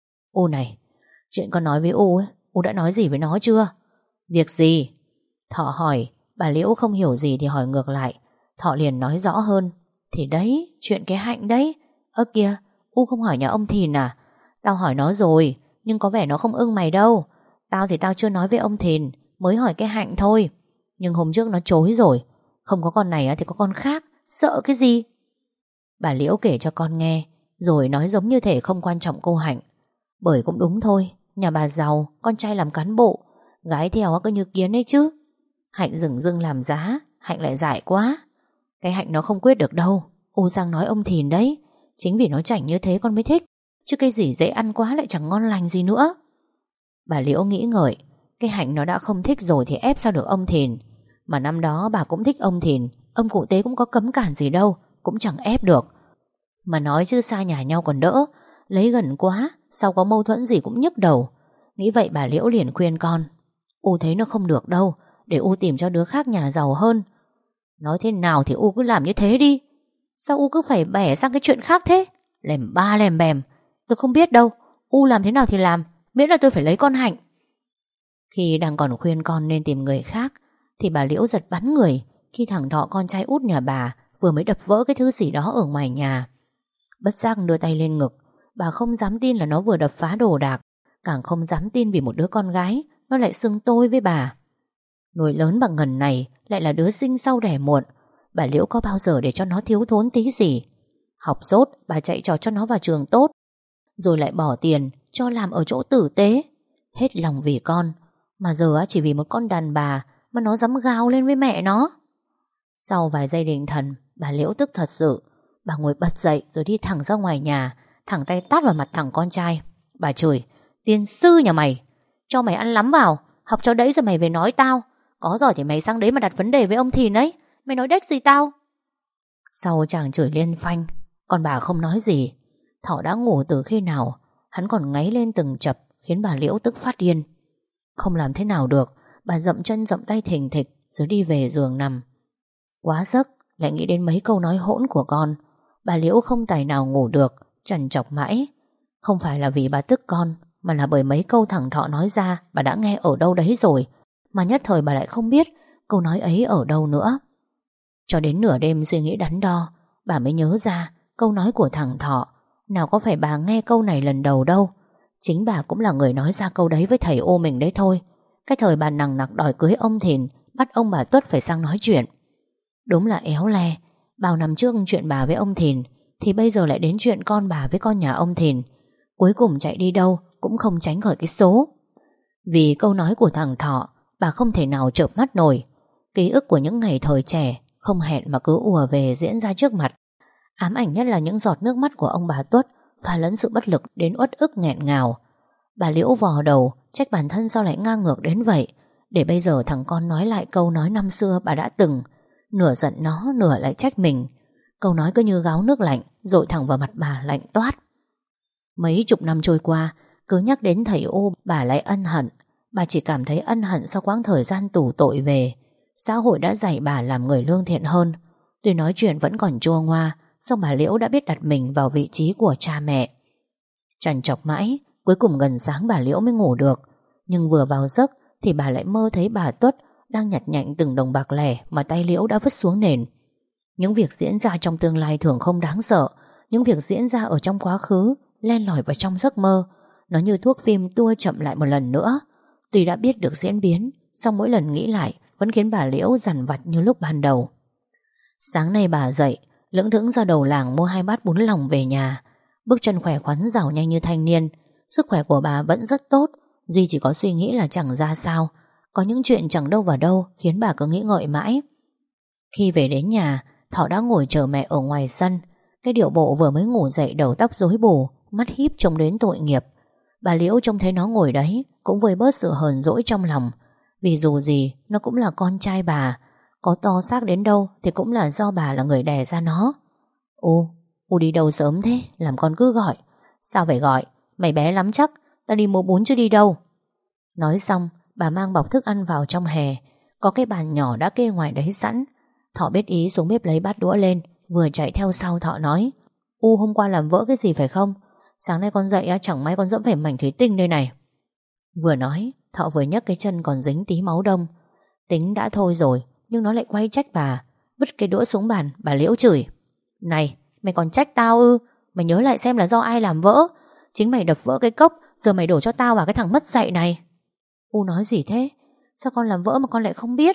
U này, chuyện con nói với U ấy, U đã nói gì với nó chưa? Việc gì? Thọ hỏi. Bà Liễu không hiểu gì thì hỏi ngược lại. Thọ liền nói rõ hơn. Thì đấy, chuyện cái Hạnh đấy. Ơ kìa, U không hỏi nhà ông Thìn à? Tao hỏi nó rồi, nhưng có vẻ nó không ưng mày đâu. Tao thì tao chưa nói với ông Thìn, mới hỏi cái Hạnh thôi. Nhưng hôm trước nó chối rồi. Không có con này thì có con khác, sợ cái gì? Bà Liễu kể cho con nghe, rồi nói giống như thể không quan trọng cô Hạnh. Bởi cũng đúng thôi, nhà bà giàu, con trai làm cán bộ, gái theo cứ như kiến ấy chứ. Hạnh dửng dưng làm giá, Hạnh lại dại quá. Cái Hạnh nó không quyết được đâu. U sang nói ông Thìn đấy. Chính vì nó chảnh như thế con mới thích, chứ cái gì dễ ăn quá lại chẳng ngon lành gì nữa. Bà Liễu nghĩ ngợi. Cái Hạnh nó đã không thích rồi thì ép sao được ông Thìn. Mà năm đó bà cũng thích ông Thìn, ông cụ Tế cũng có cấm cản gì đâu, cũng chẳng ép được. Mà nói chứ xa nhà nhau còn đỡ, lấy gần quá, sau có mâu thuẫn gì cũng nhức đầu. Nghĩ vậy bà Liễu liền khuyên con. U thấy nó không được đâu, để U tìm cho đứa khác nhà giàu hơn. Nói thế nào thì U cứ làm như thế đi. Sao U cứ phải bẻ sang cái chuyện khác thế? Lèm ba lèm bèm. Tôi không biết đâu, U làm thế nào thì làm, miễn là tôi phải lấy con Hạnh. Khi đang còn khuyên con nên tìm người khác, thì bà Liễu giật bắn người khi thằng Thọ con trai út nhà bà vừa mới đập vỡ cái thứ gì đó ở ngoài nhà. Bất giác đưa tay lên ngực, Bà không dám tin là nó vừa đập phá đồ đạc, càng không dám tin vì một đứa con gái nó lại xưng tôi với bà. Nuôi lớn bằng ngần này lại là đứa sinh sau đẻ muộn. Bà Liễu có bao giờ để cho nó thiếu thốn tí gì. Học dốt bà chạy trò cho nó vào trường tốt, rồi lại bỏ tiền cho làm ở chỗ tử tế. Hết lòng vì con, mà giờ chỉ vì một con đàn bà mà nó dám gào lên với mẹ nó. Sau vài giây định thần, bà Liễu tức thật sự. Bà ngồi bật dậy rồi đi thẳng ra ngoài nhà, thẳng tay tát vào mặt thằng con trai. Bà chửi: "Tiên sư nhà mày, cho mày ăn lắm vào, học cho đấy rồi mày về nói tao. Có giỏi thì mày sang đấy mà đặt vấn đề với ông Thìn ấy. Mày nói đếch gì tao." Sau chàng chửi liên phanh, còn bà không nói gì. Thọ đã ngủ từ khi nào, hắn còn ngáy lên từng chập, khiến bà Liễu tức phát điên. Không làm thế nào được, bà dậm chân dậm tay thình thịch rồi đi về giường nằm. Quá giấc, lại nghĩ đến mấy câu nói hỗn của con. Bà Liễu không tài nào ngủ được, trằn trọc mãi. Không phải là vì bà tức con, mà là bởi mấy câu thằng Thọ nói ra bà đã nghe ở đâu đấy rồi, mà nhất thời bà lại không biết câu nói ấy ở đâu nữa. Cho đến nửa đêm suy nghĩ đắn đo, bà mới nhớ ra câu nói của thằng Thọ. Nào có phải bà nghe câu này lần đầu đâu. Chính bà cũng là người nói ra câu đấy với thầy ô mình đấy thôi. Cái thời bà nằng nặc đòi cưới ông Thìn, bắt ông bà Tuất phải sang nói chuyện. Đúng là éo le. Bao năm trước chuyện bà với ông Thìn, thì bây giờ lại đến chuyện con bà với con nhà ông Thìn. Cuối cùng chạy đi đâu cũng không tránh khỏi cái số. Vì câu nói của thằng Thọ, bà không thể nào chợp mắt nổi. Ký ức của những ngày thời trẻ không hẹn mà cứ ùa về diễn ra trước mặt. Ám ảnh nhất là những giọt nước mắt của ông bà Tuất, pha lẫn sự bất lực đến uất ức nghẹn ngào. Bà Liễu vò đầu, trách bản thân sao lại ngang ngược đến vậy. Để bây giờ thằng con nói lại câu nói năm xưa bà đã từng. Nửa giận nó, nửa lại trách mình. Câu nói cứ như gáo nước lạnh dội thẳng vào mặt bà lạnh toát. Mấy chục năm trôi qua, cứ nhắc đến thầy ô bà lại ân hận. Bà chỉ cảm thấy ân hận sau quãng thời gian tù tội về. Xã hội đã dạy bà làm người lương thiện hơn. Tuy nói chuyện vẫn còn chua ngoa, song bà Liễu đã biết đặt mình vào vị trí của cha mẹ. Trằn trọc mãi, cuối cùng gần sáng bà Liễu mới ngủ được. Nhưng vừa vào giấc thì bà lại mơ thấy bà Tuất đang nhặt nhạnh từng đồng bạc lẻ mà tay Liễu đã vứt xuống nền. Những việc diễn ra trong tương lai thường không đáng sợ. Những việc diễn ra ở trong quá khứ len lỏi vào trong giấc mơ. Nó như thuốc phim tua chậm lại một lần nữa. Tuy đã biết được diễn biến, song mỗi lần nghĩ lại vẫn khiến bà Liễu dằn vặt như lúc ban đầu. Sáng nay bà dậy, lững thững ra đầu làng mua hai bát bún lòng về nhà. Bước chân khỏe khoắn rảo nhanh như thanh niên. Sức khỏe của bà vẫn rất tốt, duy chỉ có suy nghĩ là chẳng ra sao. Có những chuyện chẳng đâu vào đâu khiến bà cứ nghĩ ngợi mãi. Khi về đến nhà, Thọ đã ngồi chờ mẹ ở ngoài sân. Cái điệu bộ vừa mới ngủ dậy, đầu tóc rối bù, mắt híp trông đến tội nghiệp. Bà Liễu trông thấy nó ngồi đấy cũng vơi bớt sự hờn dỗi trong lòng. Vì dù gì nó cũng là con trai bà, có to xác đến đâu thì cũng là do bà là người đẻ ra nó. U, U đi đâu sớm thế, làm con cứ gọi. Sao phải gọi, mày bé lắm chắc, tao đi mua bún chứ đi đâu. Nói xong, bà mang bọc thức ăn vào trong hè. Có cái bàn nhỏ đã kê ngoài đấy sẵn. Thọ biết ý xuống bếp lấy bát đũa lên, vừa chạy theo sau Thọ nói: U hôm qua làm vỡ cái gì phải không? Sáng nay con dậy chẳng may con dẫm phải mảnh thủy tinh đây này. Vừa nói, Thọ vừa nhấc cái chân còn dính tí máu đông. Tính đã thôi rồi, nhưng nó lại quay trách bà. Vứt cái đũa xuống bàn, bà Liễu chửi: Này, mày còn trách tao ư? Mày nhớ lại xem là do ai làm vỡ. Chính mày đập vỡ cái cốc, giờ mày đổ cho tao vào cái thằng mất dạy này. U nói gì thế? Sao con làm vỡ mà con lại không biết?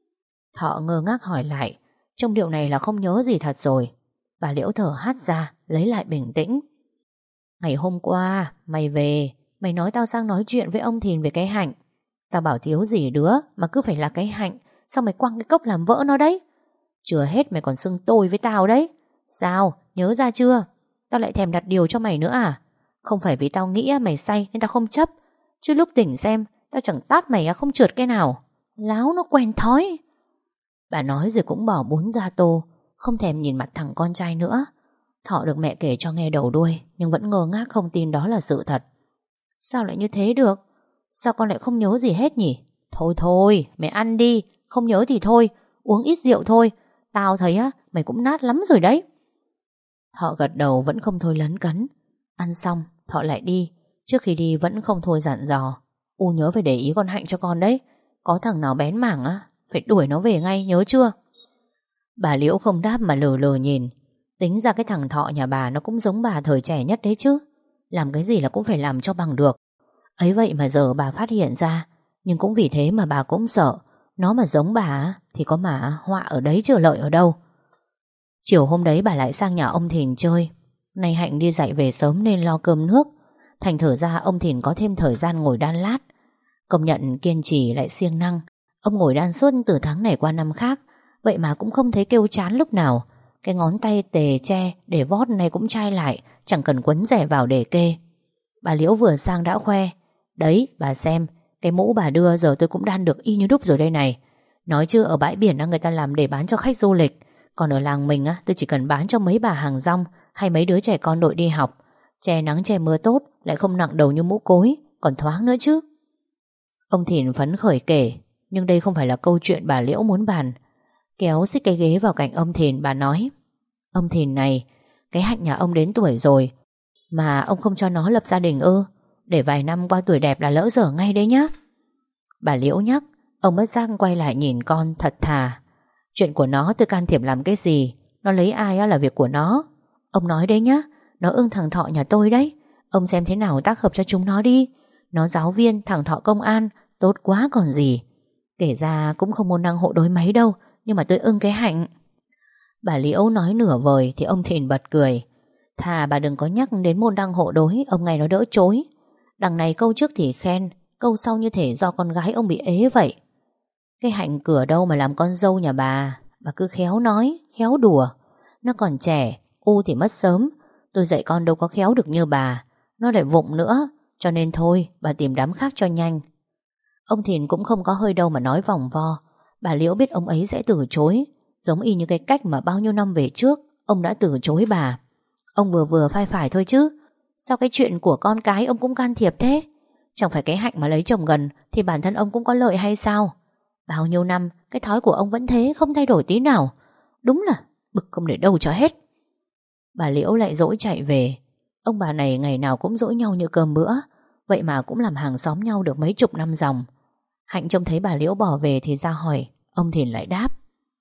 Thọ ngơ ngác hỏi lại. Trong điệu này là không nhớ gì thật rồi. Bà Liễu thở hắt ra, lấy lại bình tĩnh. Ngày hôm qua, mày về, mày nói tao sang nói chuyện với ông Thìn về cái hạnh. Tao bảo thiếu gì đứa mà cứ phải là cái hạnh. Sao mày quăng cái cốc làm vỡ nó đấy? Chưa hết mày còn xưng tôi với tao đấy. Sao? Nhớ ra chưa? Tao lại thèm đặt điều cho mày nữa à? Không phải vì tao nghĩ mày say nên tao không chấp. Chứ lúc tỉnh xem, tao chẳng tát mày không trượt cái nào. Láo nó quen thói. Bà nói rồi cũng bỏ bún ra tô, không thèm nhìn mặt thằng con trai nữa. Thọ được mẹ kể cho nghe đầu đuôi, nhưng vẫn ngơ ngác không tin đó là sự thật. Sao lại như thế được? Sao con lại không nhớ gì hết nhỉ? Thôi thôi, mày ăn đi. Không nhớ thì thôi, uống ít rượu thôi. Tao thấy á, mày cũng nát lắm rồi đấy. Thọ gật đầu vẫn không thôi lấn cấn. Ăn xong, Thọ lại đi. Trước khi đi vẫn không thôi dặn dò: U nhớ phải để ý con Hạnh cho con đấy. Có thằng nào bén mảng á, phải đuổi nó về ngay, nhớ chưa? Bà Liễu không đáp mà lờ lờ nhìn. Tính ra cái thằng Thọ nhà bà nó cũng giống bà thời trẻ nhất đấy chứ. Làm cái gì là cũng phải làm cho bằng được. Ấy vậy mà giờ bà phát hiện ra. Nhưng cũng vì thế mà bà cũng sợ. Nó mà giống bà thì có mà họa ở đấy chưa lợi ở đâu. Chiều hôm đấy bà lại sang nhà ông Thìn chơi. Nay Hạnh đi dạy về sớm nên lo cơm nước. Thành thử ra ông Thìn có thêm thời gian ngồi đan lát. Công nhận kiên trì lại siêng năng. Ông ngồi đan suốt từ tháng này qua năm khác. Vậy mà cũng không thấy kêu chán lúc nào. Cái ngón tay tề tre để vót này cũng chai lại, chẳng cần quấn rẻ vào để kê. Bà Liễu vừa sang đã khoe. Đấy bà xem, cái mũ bà đưa giờ tôi cũng đan được y như đúc rồi đây này. Nói chứ ở bãi biển người ta làm để bán cho khách du lịch. Còn ở làng mình tôi chỉ cần bán cho mấy bà hàng rong hay mấy đứa trẻ con đội đi học. Che nắng che mưa tốt, lại không nặng đầu như mũ cối, còn thoáng nữa chứ. Ông Thìn phấn khởi kể. Nhưng đây không phải là câu chuyện bà Liễu muốn bàn. Kéo xích cái ghế vào cạnh ông Thìn, bà nói: Ông Thìn này, cái Hạnh nhà ông đến tuổi rồi mà ông không cho nó lập gia đình ư? Để vài năm qua tuổi đẹp là lỡ dở ngay đấy nhá. Bà Liễu nhắc. Ông bất giác quay lại nhìn con thật thà. Chuyện của nó tôi can thiệp làm cái gì? Nó lấy ai là việc của nó. Ông nói đấy nhá, nó ưng thằng Thọ nhà tôi đấy. Ông xem thế nào tác hợp cho chúng nó đi. Nó giáo viên, thằng Thọ công an, tốt quá còn gì. Kể ra cũng không môn đăng hộ đối mấy đâu, nhưng mà tôi ưng cái Hạnh. Bà Liễu nói nửa vời thì ông Thìn bật cười. Thà bà đừng có nhắc đến môn đăng hộ đối, ông ngày nó đỡ chối. Đằng này câu trước thì khen, câu sau như thể do con gái ông bị ế vậy. Cái Hạnh cửa đâu mà làm con dâu nhà bà. Bà cứ khéo nói, khéo đùa. Nó còn trẻ, u thì mất sớm. Tôi dạy con đâu có khéo được như bà. Nó lại vụng nữa. Cho nên thôi, bà tìm đám khác cho nhanh. Ông Thìn cũng không có hơi đâu mà nói vòng vo. Bà Liễu biết ông ấy sẽ từ chối. Giống y như cái cách mà bao nhiêu năm về trước ông đã từ chối bà. Ông vừa vừa phai phải thôi chứ. Sao cái chuyện của con cái ông cũng can thiệp thế? Chẳng phải cái Hạnh mà lấy chồng gần thì bản thân ông cũng có lợi hay sao? Bao nhiêu năm cái thói của ông vẫn thế, không thay đổi tí nào. Đúng là bực không để đâu cho hết. Bà Liễu lại dỗi chạy về. Ông bà này ngày nào cũng dỗi nhau như cơm bữa. Vậy mà cũng làm hàng xóm nhau được mấy chục năm dòng. Hạnh trông thấy bà Liễu bỏ về thì ra hỏi. Ông Thìn lại đáp: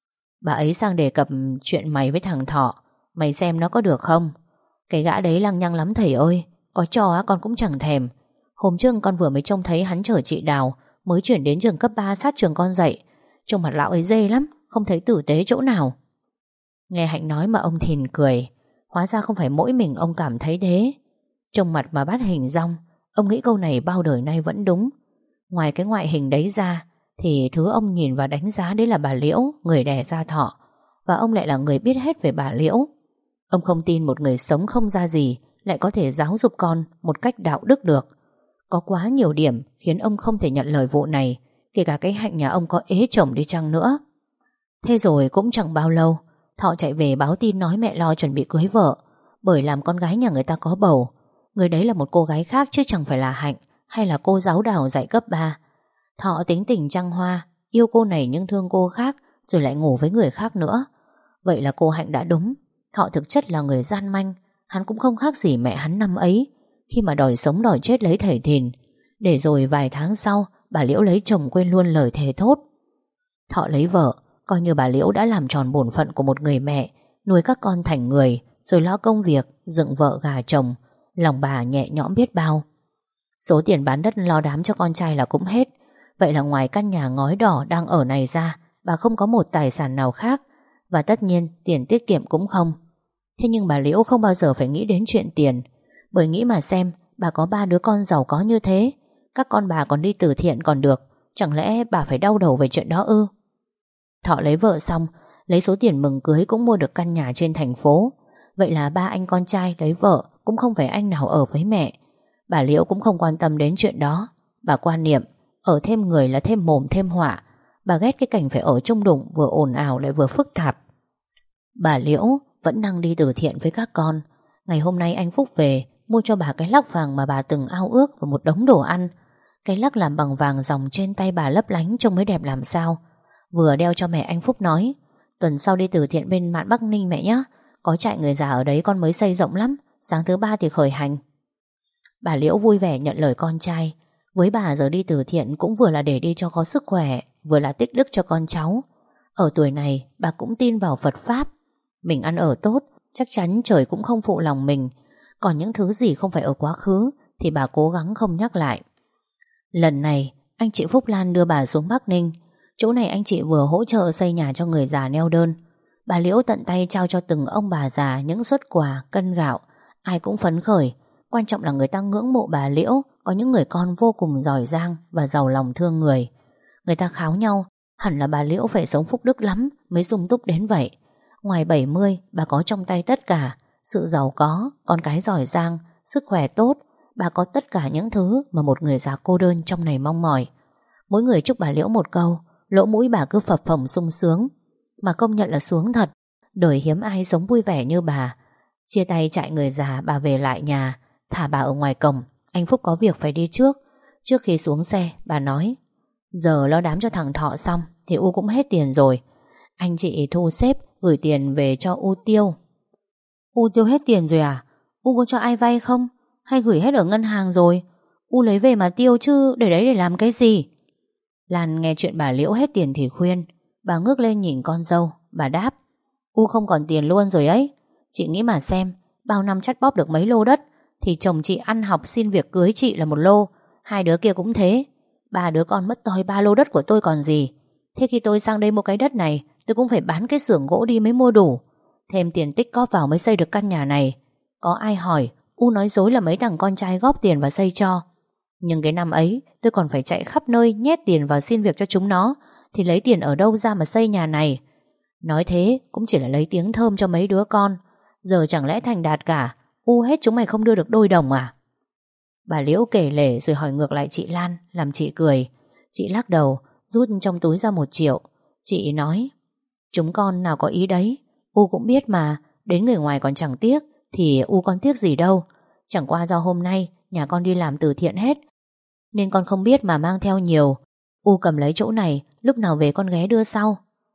Bà ấy sang đề cập chuyện mày với thằng Thọ. Mày xem nó có được không? Cái gã đấy lăng nhăng lắm thầy ơi. Có cho con cũng chẳng thèm. Hôm trước con vừa mới trông thấy hắn chở chị Đào mới chuyển đến trường cấp ba sát trường con dạy. Trông mặt lão ấy dê lắm, không thấy tử tế chỗ nào. Nghe Hạnh nói mà ông Thìn cười. Hóa ra không phải mỗi mình ông cảm thấy thế. Trông mặt mà bắt hình dong, ông nghĩ câu này bao đời nay vẫn đúng. Ngoài cái ngoại hình đấy ra thì thứ ông nhìn và đánh giá đấy là bà Liễu, người đẻ ra Thọ. Và ông lại là người biết hết về bà Liễu. Ông không tin một người sống không ra gì lại có thể giáo dục con một cách đạo đức được. Có quá nhiều điểm khiến ông không thể nhận lời vụ này, kể cả cái Hạnh nhà ông có ế chồng đi chăng nữa. Thế rồi cũng chẳng bao lâu, Thọ chạy về báo tin nói mẹ lo chuẩn bị cưới vợ. Bởi làm con gái nhà người ta có bầu. Người đấy là một cô gái khác chứ chẳng phải là Hạnh hay là cô giáo Đào dạy cấp ba. Thọ tính tình trăng hoa, yêu cô này nhưng thương cô khác, rồi lại ngủ với người khác nữa. Vậy là cô Hạnh đã đúng. Thọ thực chất là người gian manh. Hắn cũng không khác gì mẹ hắn năm ấy, khi mà đòi sống đòi chết lấy thầy Thìn. Để rồi vài tháng sau bà Liễu lấy chồng quên luôn lời thề thốt. Thọ lấy vợ, coi như bà Liễu đã làm tròn bổn phận của một người mẹ, nuôi các con thành người, rồi lo công việc, dựng vợ gà chồng. Lòng bà nhẹ nhõm biết bao. Số tiền bán đất lo đám cho con trai là cũng hết. Vậy là ngoài căn nhà ngói đỏ đang ở này ra, bà không có một tài sản nào khác. Và tất nhiên tiền tiết kiệm cũng không. Thế nhưng bà Liễu không bao giờ phải nghĩ đến chuyện tiền. Bởi nghĩ mà xem, bà có ba đứa con giàu có như thế, các con bà còn đi từ thiện còn được, chẳng lẽ bà phải đau đầu về chuyện đó ư? Thọ lấy vợ xong, lấy số tiền mừng cưới cũng mua được căn nhà trên thành phố. Vậy là ba anh con trai lấy vợ cũng không phải anh nào ở với mẹ. Bà Liễu cũng không quan tâm đến chuyện đó. Bà quan niệm ở thêm người là thêm mồm thêm họa. Bà ghét cái cảnh phải ở chung đụng, vừa ồn ào lại vừa phức tạp. Bà Liễu vẫn năng đi từ thiện với các con. Ngày hôm nay anh Phúc về mua cho bà cái lắc vàng mà bà từng ao ước và một đống đồ ăn. Cái lắc làm bằng vàng dòng trên tay bà lấp lánh trông mới đẹp làm sao. Vừa đeo cho mẹ, anh Phúc nói: Tuần sau đi từ thiện bên mạn Bắc Ninh mẹ nhé. Có trại người già ở đấy con mới xây rộng lắm. Sáng thứ ba thì khởi hành. Bà Liễu vui vẻ nhận lời con trai. Với bà giờ đi từ thiện cũng vừa là để đi cho có sức khỏe, vừa là tích đức cho con cháu. Ở tuổi này bà cũng tin vào Phật Pháp. Mình ăn ở tốt, chắc chắn trời cũng không phụ lòng mình. Còn những thứ gì không phải ở quá khứ thì bà cố gắng không nhắc lại. Lần này anh chị Phúc Lan đưa bà xuống Bắc Ninh. Chỗ này anh chị vừa hỗ trợ xây nhà cho người già neo đơn. Bà Liễu tận tay trao cho từng ông bà già những suất quà, cân gạo. Ai cũng phấn khởi. Quan trọng là người ta ngưỡng mộ bà Liễu có những người con vô cùng giỏi giang và giàu lòng thương người. Người ta kháo nhau, hẳn là bà Liễu phải sống phúc đức lắm mới sung túc đến vậy. Ngoài bảy mươi, bà có trong tay tất cả: sự giàu có, con cái giỏi giang, sức khỏe tốt. Bà có tất cả những thứ mà một người già cô đơn trong này mong mỏi. Mỗi người chúc bà Liễu một câu, lỗ mũi bà cứ phập phồng sung sướng. Mà công nhận là sướng thật. Đời hiếm ai sống vui vẻ như bà. Chia tay chạy người già, bà về lại nhà, thả bà ở ngoài cổng. Anh Phúc có việc phải đi trước. Trước khi xuống xe, bà nói: giờ lo đám cho thằng Thọ xong thì U cũng hết tiền rồi. Anh chị thu xếp gửi tiền về cho U tiêu. U tiêu hết tiền rồi à? U có cho ai vay không? Hay gửi hết ở ngân hàng rồi? U lấy về mà tiêu chứ, để đấy để làm cái gì? Lan nghe chuyện bà Liễu hết tiền thì khuyên. Bà ngước lên nhìn con dâu, bà đáp: U không còn tiền luôn rồi ấy. Chị nghĩ mà xem, bao năm chắt bóp được mấy lô đất thì chồng chị ăn học xin việc cưới chị là một lô. Hai đứa kia cũng thế. Ba đứa con mất toi ba lô đất của tôi còn gì. Thế khi tôi sang đây mua cái đất này, tôi cũng phải bán cái xưởng gỗ đi mới mua đủ. Thêm tiền tích cóp vào mới xây được căn nhà này. Có ai hỏi, U nói dối là mấy thằng con trai góp tiền và xây cho. Nhưng cái năm ấy tôi còn phải chạy khắp nơi nhét tiền vào xin việc cho chúng nó, thì lấy tiền ở đâu ra mà xây nhà này. Nói thế cũng chỉ là lấy tiếng thơm cho mấy đứa con. Giờ chẳng lẽ thành đạt cả, U hết chúng mày không đưa được đôi đồng à? Bà Liễu kể lể rồi hỏi ngược lại chị Lan, làm chị cười. Chị lắc đầu, rút trong túi ra một triệu. Chị nói: chúng con nào có ý đấy. U cũng biết mà, đến người ngoài còn chẳng tiếc thì U con tiếc gì đâu. Chẳng qua do hôm nay nhà con đi làm từ thiện hết, nên con không biết mà mang theo nhiều. U cầm lấy chỗ này, lúc nào về con ghé đưa sau.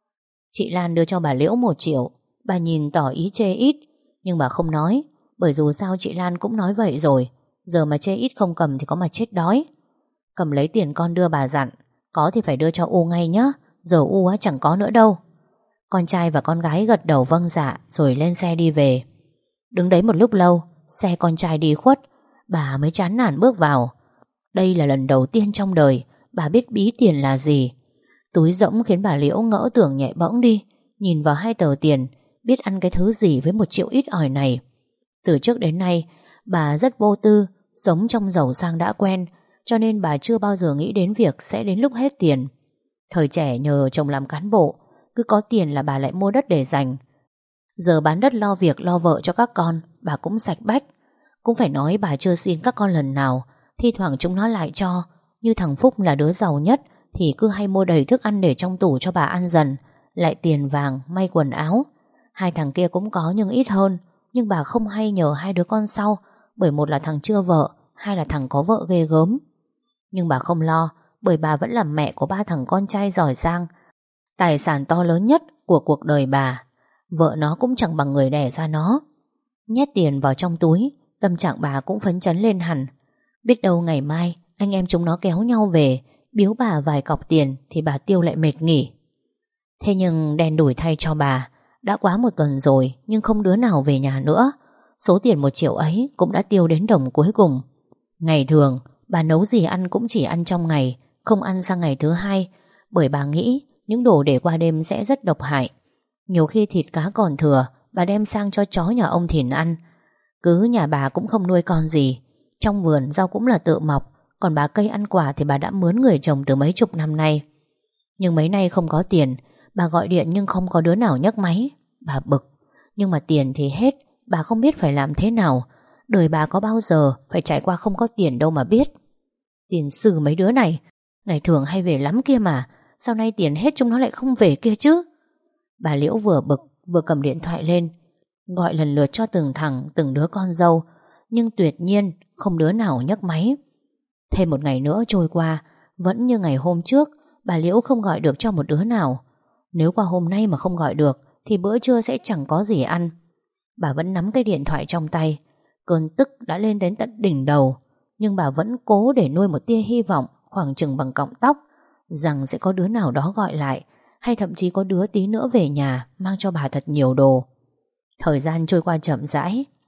Chị Lan đưa cho bà Liễu một triệu. Bà nhìn tỏ ý chê ít, nhưng bà không nói, bởi dù sao chị Lan cũng nói vậy rồi. Giờ mà chê ít không cầm thì có mà chết đói. Cầm lấy tiền con đưa bà dặn: có thì phải đưa cho U ngay nhá. Giờ U á chẳng có nữa đâu. Con trai và con gái gật đầu vâng dạ, rồi lên xe đi về. Đứng đấy một lúc lâu, xe con trai đi khuất, bà mới chán nản bước vào. Đây là lần đầu tiên trong đời bà biết bí tiền là gì. Túi rỗng khiến bà Liễu ngỡ tưởng nhẹ bẫng đi. Nhìn vào hai tờ tiền, biết ăn cái thứ gì với một triệu ít ỏi này. Từ trước đến nay bà rất vô tư, sống trong giàu sang đã quen, cho nên bà chưa bao giờ nghĩ đến việc sẽ đến lúc hết tiền. Thời trẻ nhờ chồng làm cán bộ, cứ có tiền là bà lại mua đất để dành. Giờ bán đất lo việc lo vợ cho các con, bà cũng sạch bách. Cũng phải nói bà chưa xin các con lần nào, thi thoảng chúng nó lại cho. Như thằng Phúc là đứa giàu nhất thì cứ hay mua đầy thức ăn để trong tủ cho bà ăn dần, lại tiền vàng, may quần áo. Hai thằng kia cũng có nhưng ít hơn. Nhưng bà không hay nhờ hai đứa con sau, bởi một là thằng chưa vợ, hai là thằng có vợ ghê gớm. Nhưng bà không lo, bởi bà vẫn là mẹ của ba thằng con trai giỏi giang, tài sản to lớn nhất của cuộc đời bà. Vợ nó cũng chẳng bằng người đẻ ra nó. Nhét tiền vào trong túi, tâm trạng bà cũng phấn chấn lên hẳn. Biết đâu ngày mai anh em chúng nó kéo nhau về, biếu bà vài cọc tiền thì bà tiêu lại mệt nghỉ. Thế nhưng đen đủi thay cho bà, đã quá một tuần rồi nhưng không đứa nào về nhà nữa. Số tiền một triệu ấy cũng đã tiêu đến đồng cuối cùng. Ngày thường bà nấu gì ăn cũng chỉ ăn trong ngày, không ăn sang ngày thứ hai, bởi bà nghĩ những đồ để qua đêm sẽ rất độc hại. Nhiều khi thịt cá còn thừa, bà đem sang cho chó nhà ông Thìn ăn. Cứ nhà bà cũng không nuôi con gì. Trong vườn rau cũng là tự mọc, còn bà cây ăn quả thì bà đã mướn người trồng từ mấy chục năm nay. Nhưng mấy nay không có tiền, bà gọi điện nhưng không có đứa nào nhấc máy. Bà bực. Nhưng mà tiền thì hết, bà không biết phải làm thế nào. Đời bà có bao giờ phải trải qua không có tiền đâu mà biết. Tiền sử mấy đứa này, ngày thường hay về lắm kia mà, sau nay tiền hết chúng nó lại không về kia chứ. Bà Liễu vừa bực vừa cầm điện thoại lên, gọi lần lượt cho từng thằng, từng đứa con dâu, nhưng tuyệt nhiên không đứa nào nhấc máy. Thêm một ngày nữa trôi qua, vẫn như ngày hôm trước, bà Liễu không gọi được cho một đứa nào. Nếu qua hôm nay mà không gọi được thì bữa trưa sẽ chẳng có gì ăn. Bà vẫn nắm cái điện thoại trong tay. Cơn tức đã lên đến tận đỉnh đầu, nhưng bà vẫn cố để nuôi một tia hy vọng khoảng chừng bằng cọng tóc rằng sẽ có đứa nào đó gọi lại, hay thậm chí có đứa tí nữa về nhà mang cho bà thật nhiều đồ. Thời gian trôi qua chậm rãi,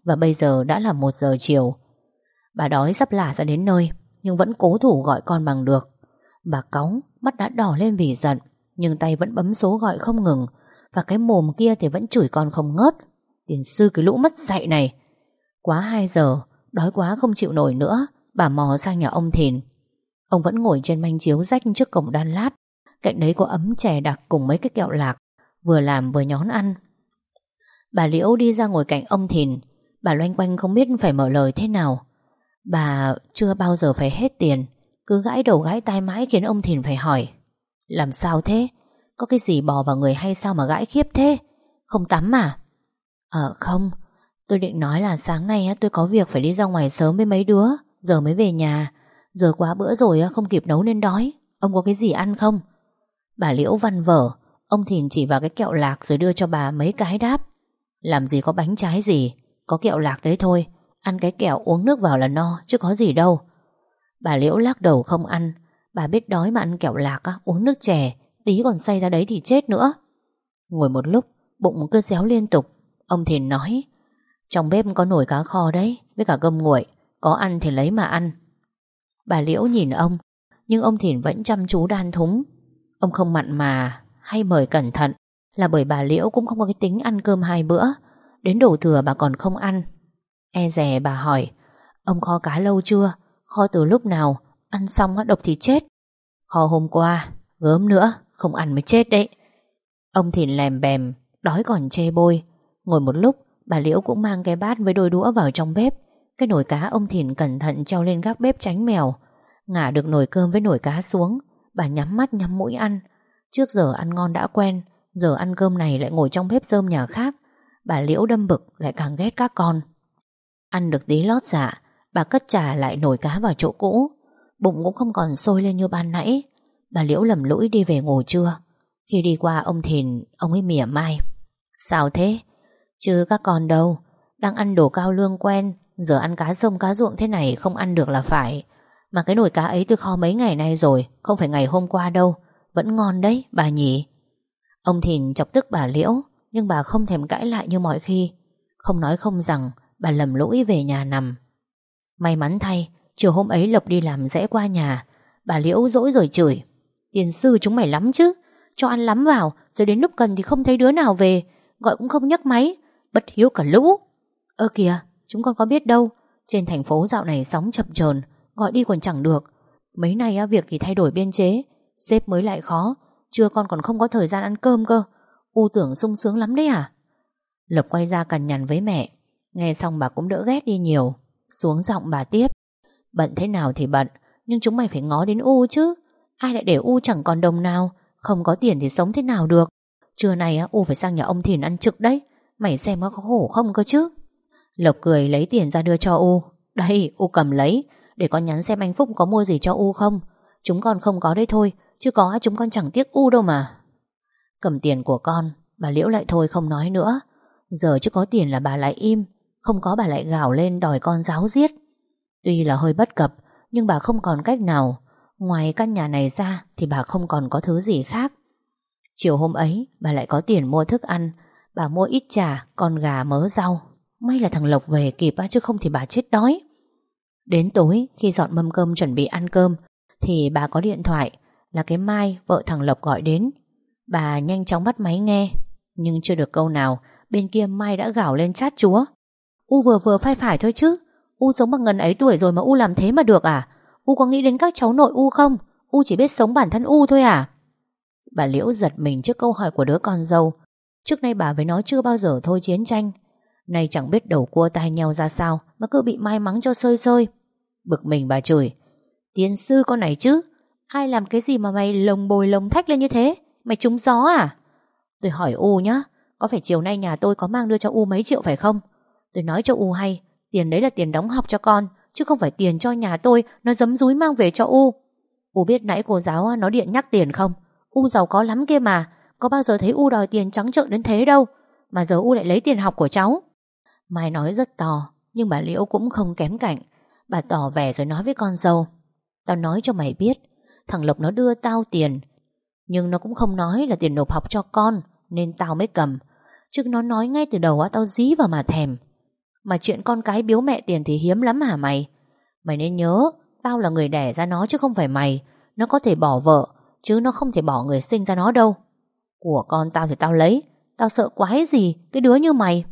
và bây giờ đã là một giờ chiều. Bà đói sắp lả ra đến nơi, nhưng vẫn cố thủ gọi con bằng được. Bà cáu, mắt đã đỏ lên vì giận, nhưng tay vẫn bấm số gọi không ngừng, và cái mồm kia thì vẫn chửi con không ngớt. Tiền sư cái lũ mất dạy này. Quá hai giờ, đói quá không chịu nổi nữa, bà mò sang nhà ông Thìn. Ông vẫn ngồi trên manh chiếu rách trước cổng đan lát. Cạnh đấy có ấm chè đặc cùng mấy cái kẹo lạc, vừa làm vừa nhón ăn. Bà Liễu đi ra ngồi cạnh ông Thìn. Bà loanh quanh không biết phải mở lời thế nào. Bà chưa bao giờ phải hết tiền, cứ gãi đầu gãi tai mãi khiến ông Thìn phải hỏi: làm sao thế? Có cái gì bò vào người hay sao mà gãi khiếp thế? Không tắm à? Ờ không, tôi định nói là sáng nay tôi có việc phải đi ra ngoài sớm với mấy đứa, giờ mới về nhà. Giờ quá bữa rồi không kịp nấu nên đói. Ông có cái gì ăn không? Bà Liễu văn vở. Ông Thìn chỉ vào cái kẹo lạc rồi đưa cho bà mấy cái đáp: làm gì có bánh trái gì, có kẹo lạc đấy thôi. Ăn cái kẹo uống nước vào là no, chứ có gì đâu. Bà Liễu lắc đầu không ăn. Bà biết đói mà ăn kẹo lạc á, uống nước chè, tí còn say ra đấy thì chết nữa. Ngồi một lúc, bụng cứ réo liên tục. Ông Thìn nói: trong bếp có nồi cá kho đấy, với cả cơm nguội, có ăn thì lấy mà ăn. Bà Liễu nhìn ông, nhưng ông Thìn vẫn chăm chú đan thúng. Ông không mặn mà hay mời cẩn thận là bởi bà Liễu cũng không có cái tính ăn cơm hai bữa. Đến đổ thừa bà còn không ăn. E dè bà hỏi: ông kho cá lâu chưa? Kho từ lúc nào? Ăn xong độc thì chết. Kho hôm qua. Gớm nữa, không ăn mới chết đấy. Ông Thìn lèm bèm, đói còn chê bôi. Ngồi một lúc, bà Liễu cũng mang cái bát với đôi đũa vào trong bếp. Cái nồi cá ông Thìn cẩn thận treo lên gác bếp tránh mèo. Ngả được nồi cơm với nồi cá xuống, bà nhắm mắt nhắm mũi ăn. Trước giờ ăn ngon đã quen, giờ ăn cơm này lại ngồi trong bếp rơm nhà khác. Bà Liễu đâm bực, lại càng ghét các con. Ăn được tí lót dạ, bà cất trả lại nồi cá vào chỗ cũ. Bụng cũng không còn sôi lên như ban nãy. Bà Liễu lầm lũi đi về ngủ trưa. Khi đi qua ông Thìn, ông ấy mỉa mai: sao thế? Chứ các con đâu, đang ăn đồ cao lương quen, giờ ăn cá sông cá ruộng thế này không ăn được là phải. Mà cái nồi cá ấy tôi kho mấy ngày nay rồi, không phải ngày hôm qua đâu. Vẫn ngon đấy, bà nhỉ? Ông Thìn chọc tức bà Liễu, nhưng bà không thèm cãi lại như mọi khi. Không nói không rằng, bà lầm lũi về nhà nằm. May mắn thay, chiều hôm ấy Lộc đi làm rẽ qua nhà. Bà Liễu dỗi rồi chửi: tiền sư chúng mày lắm chứ, cho ăn lắm vào, rồi đến lúc cần thì không thấy đứa nào về, gọi cũng không nhấc máy, bất hiếu cả lũ. Ơ kìa, chúng con có biết đâu, trên thành phố dạo này sóng chập chờn, gọi đi còn chẳng được. Mấy nay á, việc thì thay đổi biên chế, sếp mới lại khó, trưa con còn không có thời gian ăn cơm cơ. U tưởng sung sướng lắm đấy à? Lộc quay ra cằn nhằn với mẹ. Nghe xong bà cũng đỡ ghét đi nhiều. Xuống giọng bà tiếp: bận thế nào thì bận, nhưng chúng mày phải ngó đến U chứ. Ai lại để U chẳng còn đồng nào, không có tiền thì sống thế nào được. Trưa nay á, U phải sang nhà ông Thìn ăn trực đấy. Mày xem có khổ không cơ chứ. Lộc cười lấy tiền ra đưa cho U. Đây, U cầm lấy, để con nhắn xem anh Phúc có mua gì cho U không. Chúng con không có đây thôi, chứ có chúng con chẳng tiếc U đâu mà. Cầm tiền của con, bà Liễu lại thôi không nói nữa. Giờ chứ có tiền là bà lại im, không có bà lại gào lên đòi con ráo riết. Tuy là hơi bất cập, nhưng bà không còn cách nào. Ngoài căn nhà này ra thì bà không còn có thứ gì khác. Chiều hôm ấy bà lại có tiền mua thức ăn. Bà mua ít chả, con gà, mớ rau. May là thằng Lộc về kịp chứ không thì bà chết đói. Đến tối khi dọn mâm cơm chuẩn bị ăn cơm thì bà có điện thoại, là cái Mai, vợ thằng Lộc gọi đến. Bà nhanh chóng bắt máy nghe, nhưng chưa được câu nào, bên kia Mai đã gào lên chát chúa: U vừa vừa phai phải thôi chứ, U sống bằng ngần ấy tuổi rồi mà U làm thế mà được à? U có nghĩ đến các cháu nội U không? U chỉ biết sống bản thân U thôi à? Bà Liễu giật mình trước câu hỏi của đứa con dâu. Trước nay bà với nó chưa bao giờ thôi chiến tranh, nay chẳng biết đầu cua tai nhau ra sao mà cứ bị Mai mắng cho sơi sơi. Bực mình bà chửi: tiến sư con này chứ, ai làm cái gì mà mày lồng bồi lồng thách lên như thế? Mày trúng gió à? Tôi hỏi U nhá, có phải chiều nay nhà tôi có mang đưa cho U mấy triệu phải không? Tôi nói cho U hay, tiền đấy là tiền đóng học cho con, chứ không phải tiền cho nhà tôi nó giấm dúi mang về cho U. U biết nãy cô giáo nó điện nhắc tiền không? U giàu có lắm kia mà, có bao giờ thấy U đòi tiền trắng trợn đến thế đâu. Mà giờ U lại lấy tiền học của cháu. Mai nói rất to, nhưng bà Liễu cũng không kém cạnh. Bà tỏ vẻ rồi nói với con dâu: tao nói cho mày biết, thằng Lộc nó đưa tao tiền, nhưng nó cũng không nói là tiền nộp học cho con, nên tao mới cầm. Chứ nó nói ngay từ đầu á, tao dí vào mà thèm. Mà chuyện con cái biếu mẹ tiền thì hiếm lắm hả mày? Mày nên nhớ, tao là người đẻ ra nó chứ không phải mày. Nó có thể bỏ vợ, chứ nó không thể bỏ người sinh ra nó đâu. Của con tao thì tao lấy, tao sợ quái gì cái đứa như mày.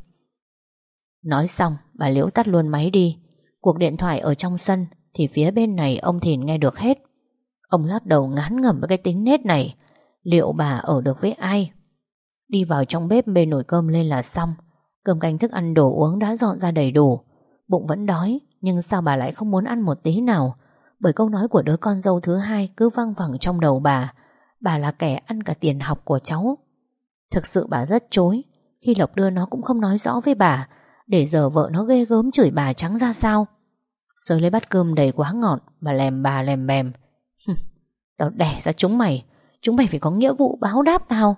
Nói xong bà Liễu tắt luôn máy đi. Cuộc điện thoại ở trong sân thì phía bên này ông Thìn nghe được hết. Ông lắc đầu ngán ngẩm với cái tính nết này. Liệu bà ở được với ai? Đi vào trong bếp bê nồi cơm lên là xong. Cơm canh thức ăn đồ uống đã dọn ra đầy đủ. Bụng vẫn đói, nhưng sao bà lại không muốn ăn một tí nào? Bởi câu nói của đứa con dâu thứ hai cứ văng vẳng trong đầu bà. Bà là kẻ ăn cả tiền học của cháu. Thực sự bà rất chối. Khi Lộc đưa nó cũng không nói rõ với bà, để giờ vợ nó ghê gớm chửi bà trắng ra sao. Sới lấy bát cơm đầy quá ngọt mà lèm bà lèm bèm. Tao đẻ ra chúng mày, chúng mày phải có nghĩa vụ báo đáp tao.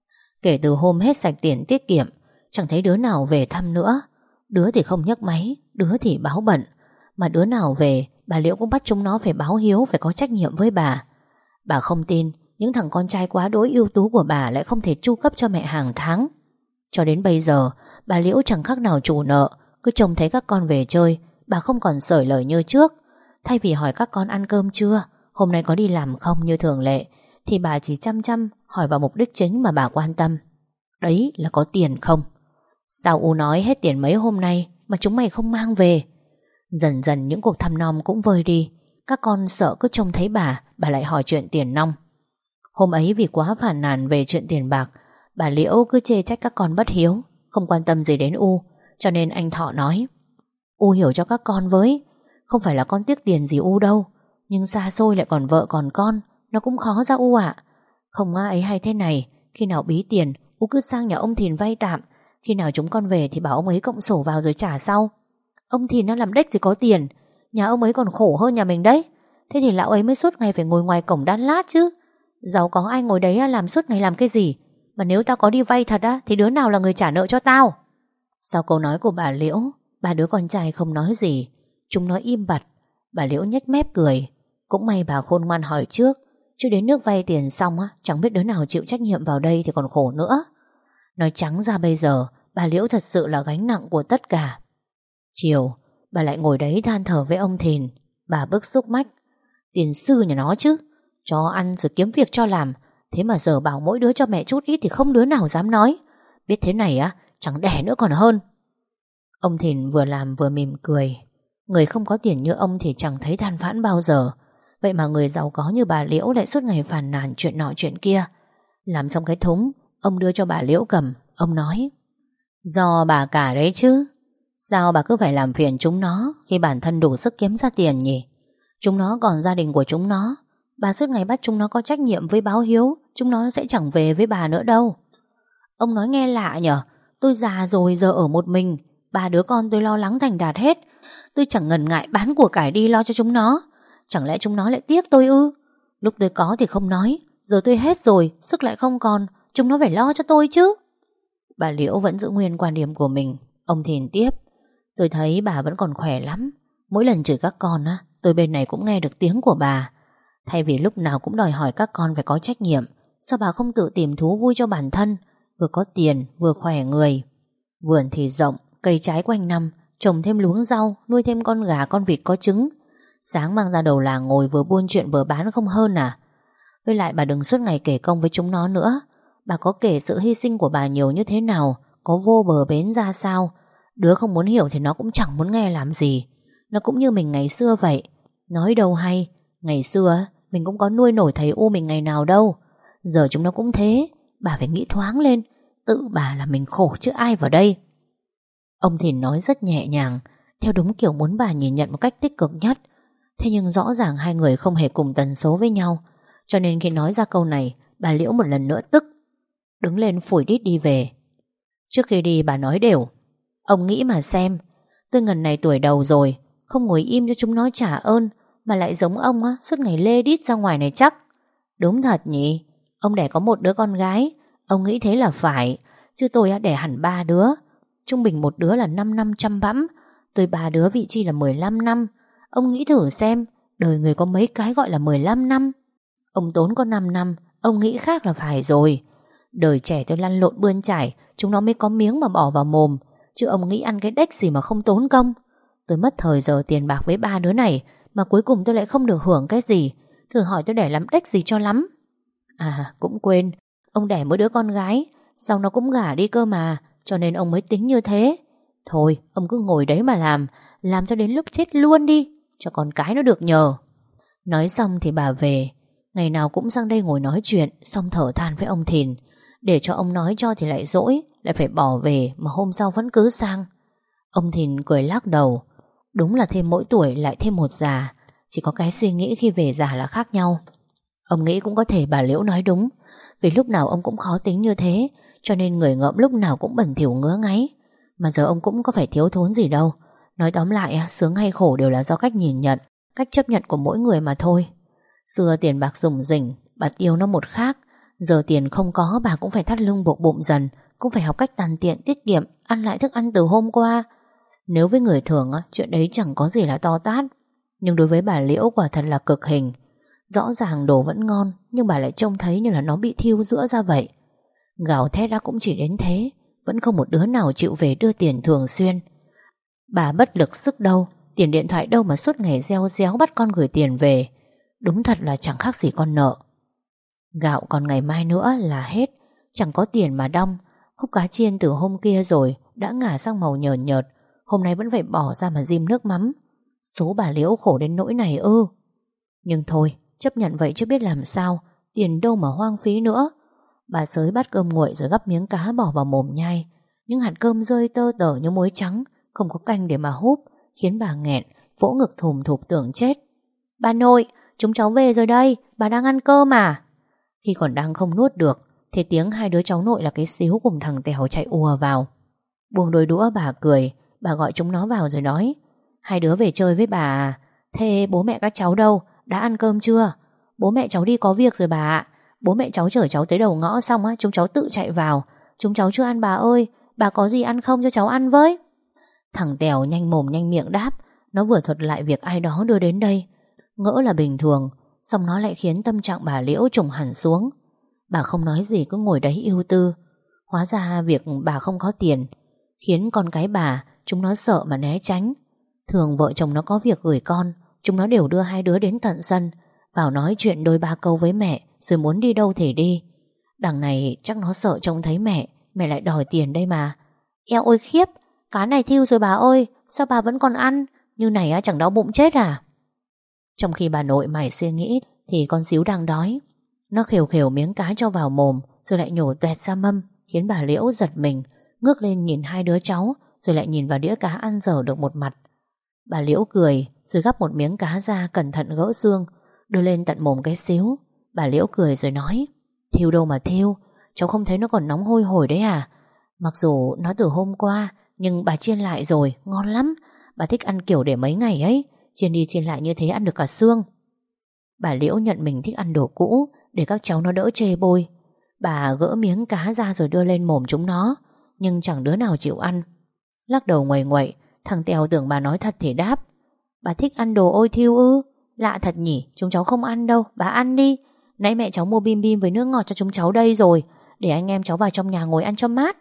Kể từ hôm hết sạch tiền tiết kiệm, chẳng thấy đứa nào về thăm nữa. Đứa thì không nhấc máy, đứa thì báo bận. Mà đứa nào về, bà Liễu cũng bắt chúng nó phải báo hiếu, phải có trách nhiệm với bà. Bà không tin những thằng con trai quá đỗi ưu tú của bà lại không thể chu cấp cho mẹ hàng tháng. Cho đến bây giờ, bà Liễu chẳng khác nào chủ nợ. Cứ trông thấy các con về chơi, bà không còn sởi lời như trước. Thay vì hỏi các con ăn cơm chưa, hôm nay có đi làm không như thường lệ, thì bà chỉ chăm chăm hỏi vào mục đích chính mà bà quan tâm. Đấy là có tiền không? Sao U nói hết tiền mấy hôm nay mà chúng mày không mang về? Dần dần những cuộc thăm nom cũng vơi đi. Các con sợ cứ trông thấy bà, bà lại hỏi chuyện tiền nong. Hôm ấy vì quá phàn nàn về chuyện tiền bạc, bà Liễu cứ chê trách các con bất hiếu, không quan tâm gì đến U. Cho nên anh Thọ nói: U hiểu cho các con với. Không phải là con tiếc tiền gì U đâu, nhưng xa xôi lại còn vợ còn con, nó cũng khó ra U ạ. Không ai hay thế này, khi nào bí tiền U cứ sang nhà ông Thìn vay tạm. Khi nào chúng con về thì bảo ông ấy cộng sổ vào rồi trả sau. Ông Thìn nó làm đếch thì có tiền, nhà ông ấy còn khổ hơn nhà mình đấy. Thế thì lão ấy mới suốt ngày phải ngồi ngoài cổng đan lát chứ. Giàu có ai ngồi đấy làm suốt ngày làm cái gì? Mà nếu tao có đi vay thật á, thì đứa nào là người trả nợ cho tao? Sau câu nói của bà Liễu, ba đứa con trai không nói gì. Chúng nó im bặt. Bà Liễu nhếch mép cười. Cũng may bà khôn ngoan hỏi trước, chứ đến nước vay tiền xong á, chẳng biết đứa nào chịu trách nhiệm vào đây thì còn khổ nữa. Nói trắng ra bây giờ, bà Liễu thật sự là gánh nặng của tất cả. Chiều, bà lại ngồi đấy than thở với ông Thìn. Bà bức xúc mách: Tiền sư nhà nó chứ, cho ăn rồi kiếm việc cho làm. Thế mà giờ bảo mỗi đứa cho mẹ chút ít thì không đứa nào dám nói. Biết thế này á, chẳng đẻ nữa còn hơn. Ông Thìn vừa làm vừa mỉm cười. Người không có tiền như ông thì chẳng thấy than vãn bao giờ. Vậy mà người giàu có như bà Liễu lại suốt ngày phàn nàn chuyện nọ chuyện kia. Làm xong cái thúng, ông đưa cho bà Liễu cầm. Ông nói: Do bà cả đấy chứ. Sao bà cứ phải làm phiền chúng nó khi bản thân đủ sức kiếm ra tiền nhỉ? Chúng nó còn gia đình của chúng nó. Bà suốt ngày bắt chúng nó có trách nhiệm với báo hiếu, chúng nó sẽ chẳng về với bà nữa đâu. Ông nói nghe lạ nhở. Tôi già rồi giờ ở một mình, ba đứa con tôi lo lắng thành đạt hết. Tôi chẳng ngần ngại bán của cải đi lo cho chúng nó. Chẳng lẽ chúng nó lại tiếc tôi ư? Lúc tôi có thì không nói, giờ tôi hết rồi, sức lại không còn, chúng nó phải lo cho tôi chứ. Bà Liễu vẫn giữ nguyên quan điểm của mình. Ông Thìn tiếp: Tôi thấy bà vẫn còn khỏe lắm. Mỗi lần chửi các con á, tôi bên này cũng nghe được tiếng của bà. Thay vì lúc nào cũng đòi hỏi các con phải có trách nhiệm, sao bà không tự tìm thú vui cho bản thân? Vừa có tiền vừa khỏe người. Vườn thì rộng, cây trái quanh năm, trồng thêm luống rau, nuôi thêm con gà con vịt có trứng. Sáng mang ra đầu làng ngồi vừa buôn chuyện vừa bán không hơn à? Với lại bà đừng suốt ngày kể công với chúng nó nữa. Bà có kể sự hy sinh của bà nhiều như thế nào, có vô bờ bến ra sao. Đứa không muốn hiểu thì nó cũng chẳng muốn nghe làm gì. Nó cũng như mình ngày xưa vậy. Nói đâu hay, ngày xưa mình cũng có nuôi nổi thầy U mình ngày nào đâu. Giờ chúng nó cũng thế. Bà phải nghĩ thoáng lên. Tự bà là mình khổ chứ ai vào đây. Ông Thìn nói rất nhẹ nhàng, theo đúng kiểu muốn bà nhìn nhận một cách tích cực nhất. Thế nhưng rõ ràng hai người không hề cùng tần số với nhau. Cho nên khi nói ra câu này, bà Liễu một lần nữa tức. Đứng lên phủi đít đi về. Trước khi đi bà nói đều: Ông nghĩ mà xem, tôi ngần này tuổi đầu rồi, không ngồi im cho chúng nó trả ơn, mà lại giống ông á, suốt ngày lê đít ra ngoài này chắc. Đúng thật nhỉ. Ông đẻ có một đứa con gái, ông nghĩ thế là phải. Chứ tôi á đẻ hẳn ba đứa. Trung bình một đứa là năm năm chăm bẵm. Tôi ba đứa vị chi là mười lăm năm. Ông nghĩ thử xem, đời người có mấy cái gọi là mười lăm năm. Ông tốn có năm năm, ông nghĩ khác là phải rồi. Đời trẻ tôi lăn lộn bươn chải, chúng nó mới có miếng mà bỏ vào mồm. Chứ ông nghĩ ăn cái đếch gì mà không tốn công. Tôi mất thời giờ tiền bạc với ba đứa này mà cuối cùng tôi lại không được hưởng cái gì. Thử hỏi tôi đẻ làm đếch gì cho lắm. À cũng quên, ông đẻ mỗi đứa con gái, sau nó cũng gả đi cơ mà, cho nên ông mới tính như thế. Thôi ông cứ ngồi đấy mà làm, làm cho đến lúc chết luôn đi, cho con cái nó được nhờ. Nói xong thì bà về. Ngày nào cũng sang đây ngồi nói chuyện, xong thở than với ông Thìn. Để cho ông nói cho thì lại dỗi, lại phải bỏ về mà hôm sau vẫn cứ sang. Ông Thìn cười lắc đầu. Đúng là thêm mỗi tuổi lại thêm một già, chỉ có cái suy nghĩ khi về già là khác nhau. Ông nghĩ cũng có thể bà Liễu nói đúng, vì lúc nào ông cũng khó tính như thế, cho nên người ngợm lúc nào cũng bẩn thỉu ngứa ngáy. Mà giờ ông cũng có phải thiếu thốn gì đâu. Nói tóm lại, sướng hay khổ đều là do cách nhìn nhận, cách chấp nhận của mỗi người mà thôi. Xưa tiền bạc rủng rỉnh, bà tiêu nó một khác. Giờ tiền không có, bà cũng phải thắt lưng buộc bụng dần, cũng phải học cách tàn tiện tiết kiệm, ăn lại thức ăn từ hôm qua. Nếu với người thường, chuyện đấy chẳng có gì là to tát, nhưng đối với bà Liễu quả thật là cực hình. Rõ ràng đồ vẫn ngon, nhưng bà lại trông thấy như là nó bị thiêu giữa ra vậy. Gào thét đã cũng chỉ đến thế, vẫn không một đứa nào chịu về đưa tiền thường xuyên. Bà bất lực sức đâu, tiền điện thoại đâu mà suốt ngày reo réo bắt con gửi tiền về. Đúng thật là chẳng khác gì con nợ. Gạo còn ngày mai nữa là hết, chẳng có tiền mà đong. Khúc cá chiên từ hôm kia rồi đã ngả sang màu nhợt nhợt, hôm nay vẫn phải bỏ ra mà rim nước mắm. Số bà Liễu khổ đến nỗi này ư. Nhưng thôi, chấp nhận vậy chứ biết làm sao, tiền đâu mà hoang phí nữa. Bà xới bát cơm nguội rồi gắp miếng cá bỏ vào mồm nhai. Những hạt cơm rơi tơ tở như muối trắng, không có canh để mà húp, khiến bà nghẹn, vỗ ngực thùm thụp tưởng chết. Bà nội, chúng cháu về rồi đây, bà đang ăn cơm à? Khi còn đang không nuốt được thì tiếng hai đứa cháu nội là cái Xíu cùng thằng Tèo chạy ùa vào. Buông đôi đũa bà cười. Bà gọi chúng nó vào rồi nói: Hai đứa về chơi với bà à? Thế bố mẹ các cháu đâu? Đã ăn cơm chưa? Bố mẹ cháu đi có việc rồi bà ạ. Bố mẹ cháu chở cháu tới đầu ngõ xong á, chúng cháu tự chạy vào. Chúng cháu chưa ăn bà ơi. Bà có gì ăn không cho cháu ăn với? Thằng Tèo nhanh mồm nhanh miệng đáp. Nó vừa thuật lại việc ai đó đưa đến đây. Ngỡ là bình thường, xong nó lại khiến tâm trạng bà Liễu trùng hẳn xuống. Bà không nói gì cứ ngồi đấy ưu tư. Hóa ra việc bà không có tiền khiến con cái bà chúng nó sợ mà né tránh. Thường vợ chồng nó có việc gửi con, chúng nó đều đưa hai đứa đến tận sân, vào nói chuyện đôi ba câu với mẹ, rồi muốn đi đâu thì đi. Đằng này chắc nó sợ trông thấy mẹ, mẹ lại đòi tiền đây mà. Eo ôi khiếp, cá này thiêu rồi bà ơi, sao bà vẫn còn ăn? Như này á chẳng đau bụng chết à? Trong khi bà nội mải suy nghĩ thì con Xíu đang đói. Nó khều khều miếng cá cho vào mồm, rồi lại nhổ toẹt ra mâm, khiến bà Liễu giật mình, ngước lên nhìn hai đứa cháu, rồi lại nhìn vào đĩa cá ăn dở được một mặt. Bà Liễu cười, rồi gắp một miếng cá ra cẩn thận gỡ xương, đưa lên tận mồm cái Xíu. Bà Liễu cười rồi nói: Thiêu đâu mà thiêu, cháu không thấy nó còn nóng hôi hổi đấy à? Mặc dù nó từ hôm qua, nhưng bà chiên lại rồi, ngon lắm. Bà thích ăn kiểu để mấy ngày ấy, chiên đi chiên lại như thế ăn được cả xương. Bà Liễu nhận mình thích ăn đồ cũ, để các cháu nó đỡ chê bôi. Bà gỡ miếng cá ra rồi đưa lên mồm chúng nó, nhưng chẳng đứa nào chịu ăn. Lắc đầu nguầy nguậy. Thằng Tèo tưởng bà nói thật thì đáp: Bà thích ăn đồ ôi thiêu ư? Lạ thật nhỉ, chúng cháu không ăn đâu, bà ăn đi. Nãy mẹ cháu mua bim bim với nước ngọt cho chúng cháu đây rồi, để anh em cháu vào trong nhà ngồi ăn cho mát.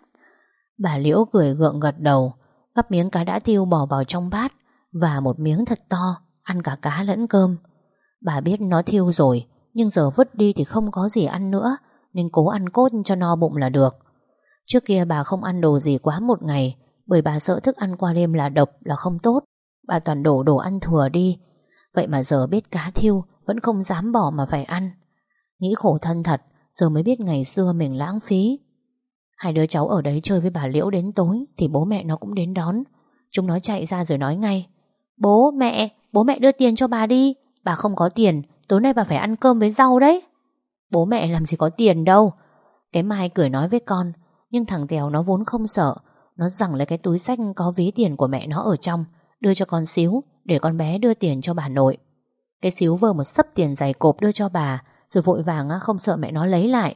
Bà Liễu cười gượng gật đầu, gắp miếng cá đã thiêu bỏ vào trong bát, và một miếng thật to, ăn cả cá lẫn cơm. Bà biết nó thiêu rồi, nhưng giờ vứt đi thì không có gì ăn nữa, nên cố ăn cốt cho no bụng là được. Trước kia bà không ăn đồ gì quá một ngày, bởi bà sợ thức ăn qua đêm là độc, là không tốt. Bà toàn đổ đồ ăn thừa đi. Vậy mà giờ biết cá thiêu vẫn không dám bỏ mà phải ăn. Nghĩ khổ thân thật, giờ mới biết ngày xưa mình lãng phí. Hai đứa cháu ở đấy chơi với bà Liễu đến tối thì bố mẹ nó cũng đến đón. Chúng nó chạy ra rồi nói ngay: Bố mẹ, bố mẹ đưa tiền cho bà đi. Bà không có tiền, tối nay bà phải ăn cơm với rau đấy. Bố mẹ làm gì có tiền đâu. Cái Mai cười nói với con, nhưng thằng Tèo nó vốn không sợ. Nó giằng lấy cái túi xách có ví tiền của mẹ nó ở trong, đưa cho con Xíu, để con bé đưa tiền cho bà nội. Cái Xíu vơ một xấp tiền dày cộp đưa cho bà, rồi vội vàng không sợ mẹ nó lấy lại.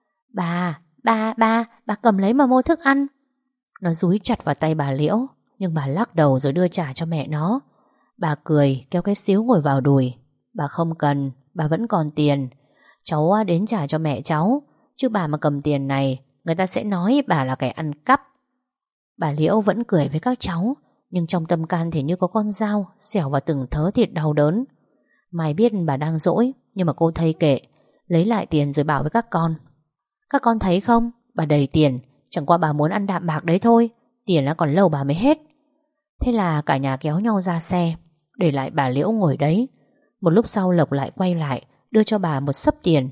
Bà, bà, bà, bà cầm lấy mà mua thức ăn. Nó dúi chặt vào tay bà Liễu, nhưng bà lắc đầu rồi đưa trả cho mẹ nó. Bà cười kéo cái Xíu ngồi vào đùi. Bà không cần, bà vẫn còn tiền. Cháu đến trả cho mẹ cháu, chứ bà mà cầm tiền này, người ta sẽ nói bà là kẻ ăn cắp. Bà Liễu vẫn cười với các cháu, nhưng trong tâm can thì như có con dao xẻo vào từng thớ thịt đau đớn. Mai biết bà đang dỗi, nhưng mà cô thấy kệ, lấy lại tiền rồi bảo với các con: các con thấy không, bà đầy tiền, chẳng qua bà muốn ăn đạm bạc đấy thôi, tiền đã còn lâu bà mới hết. Thế là cả nhà kéo nhau ra xe, để lại bà Liễu ngồi đấy. Một lúc sau Lộc lại quay lại, đưa cho bà một xấp tiền.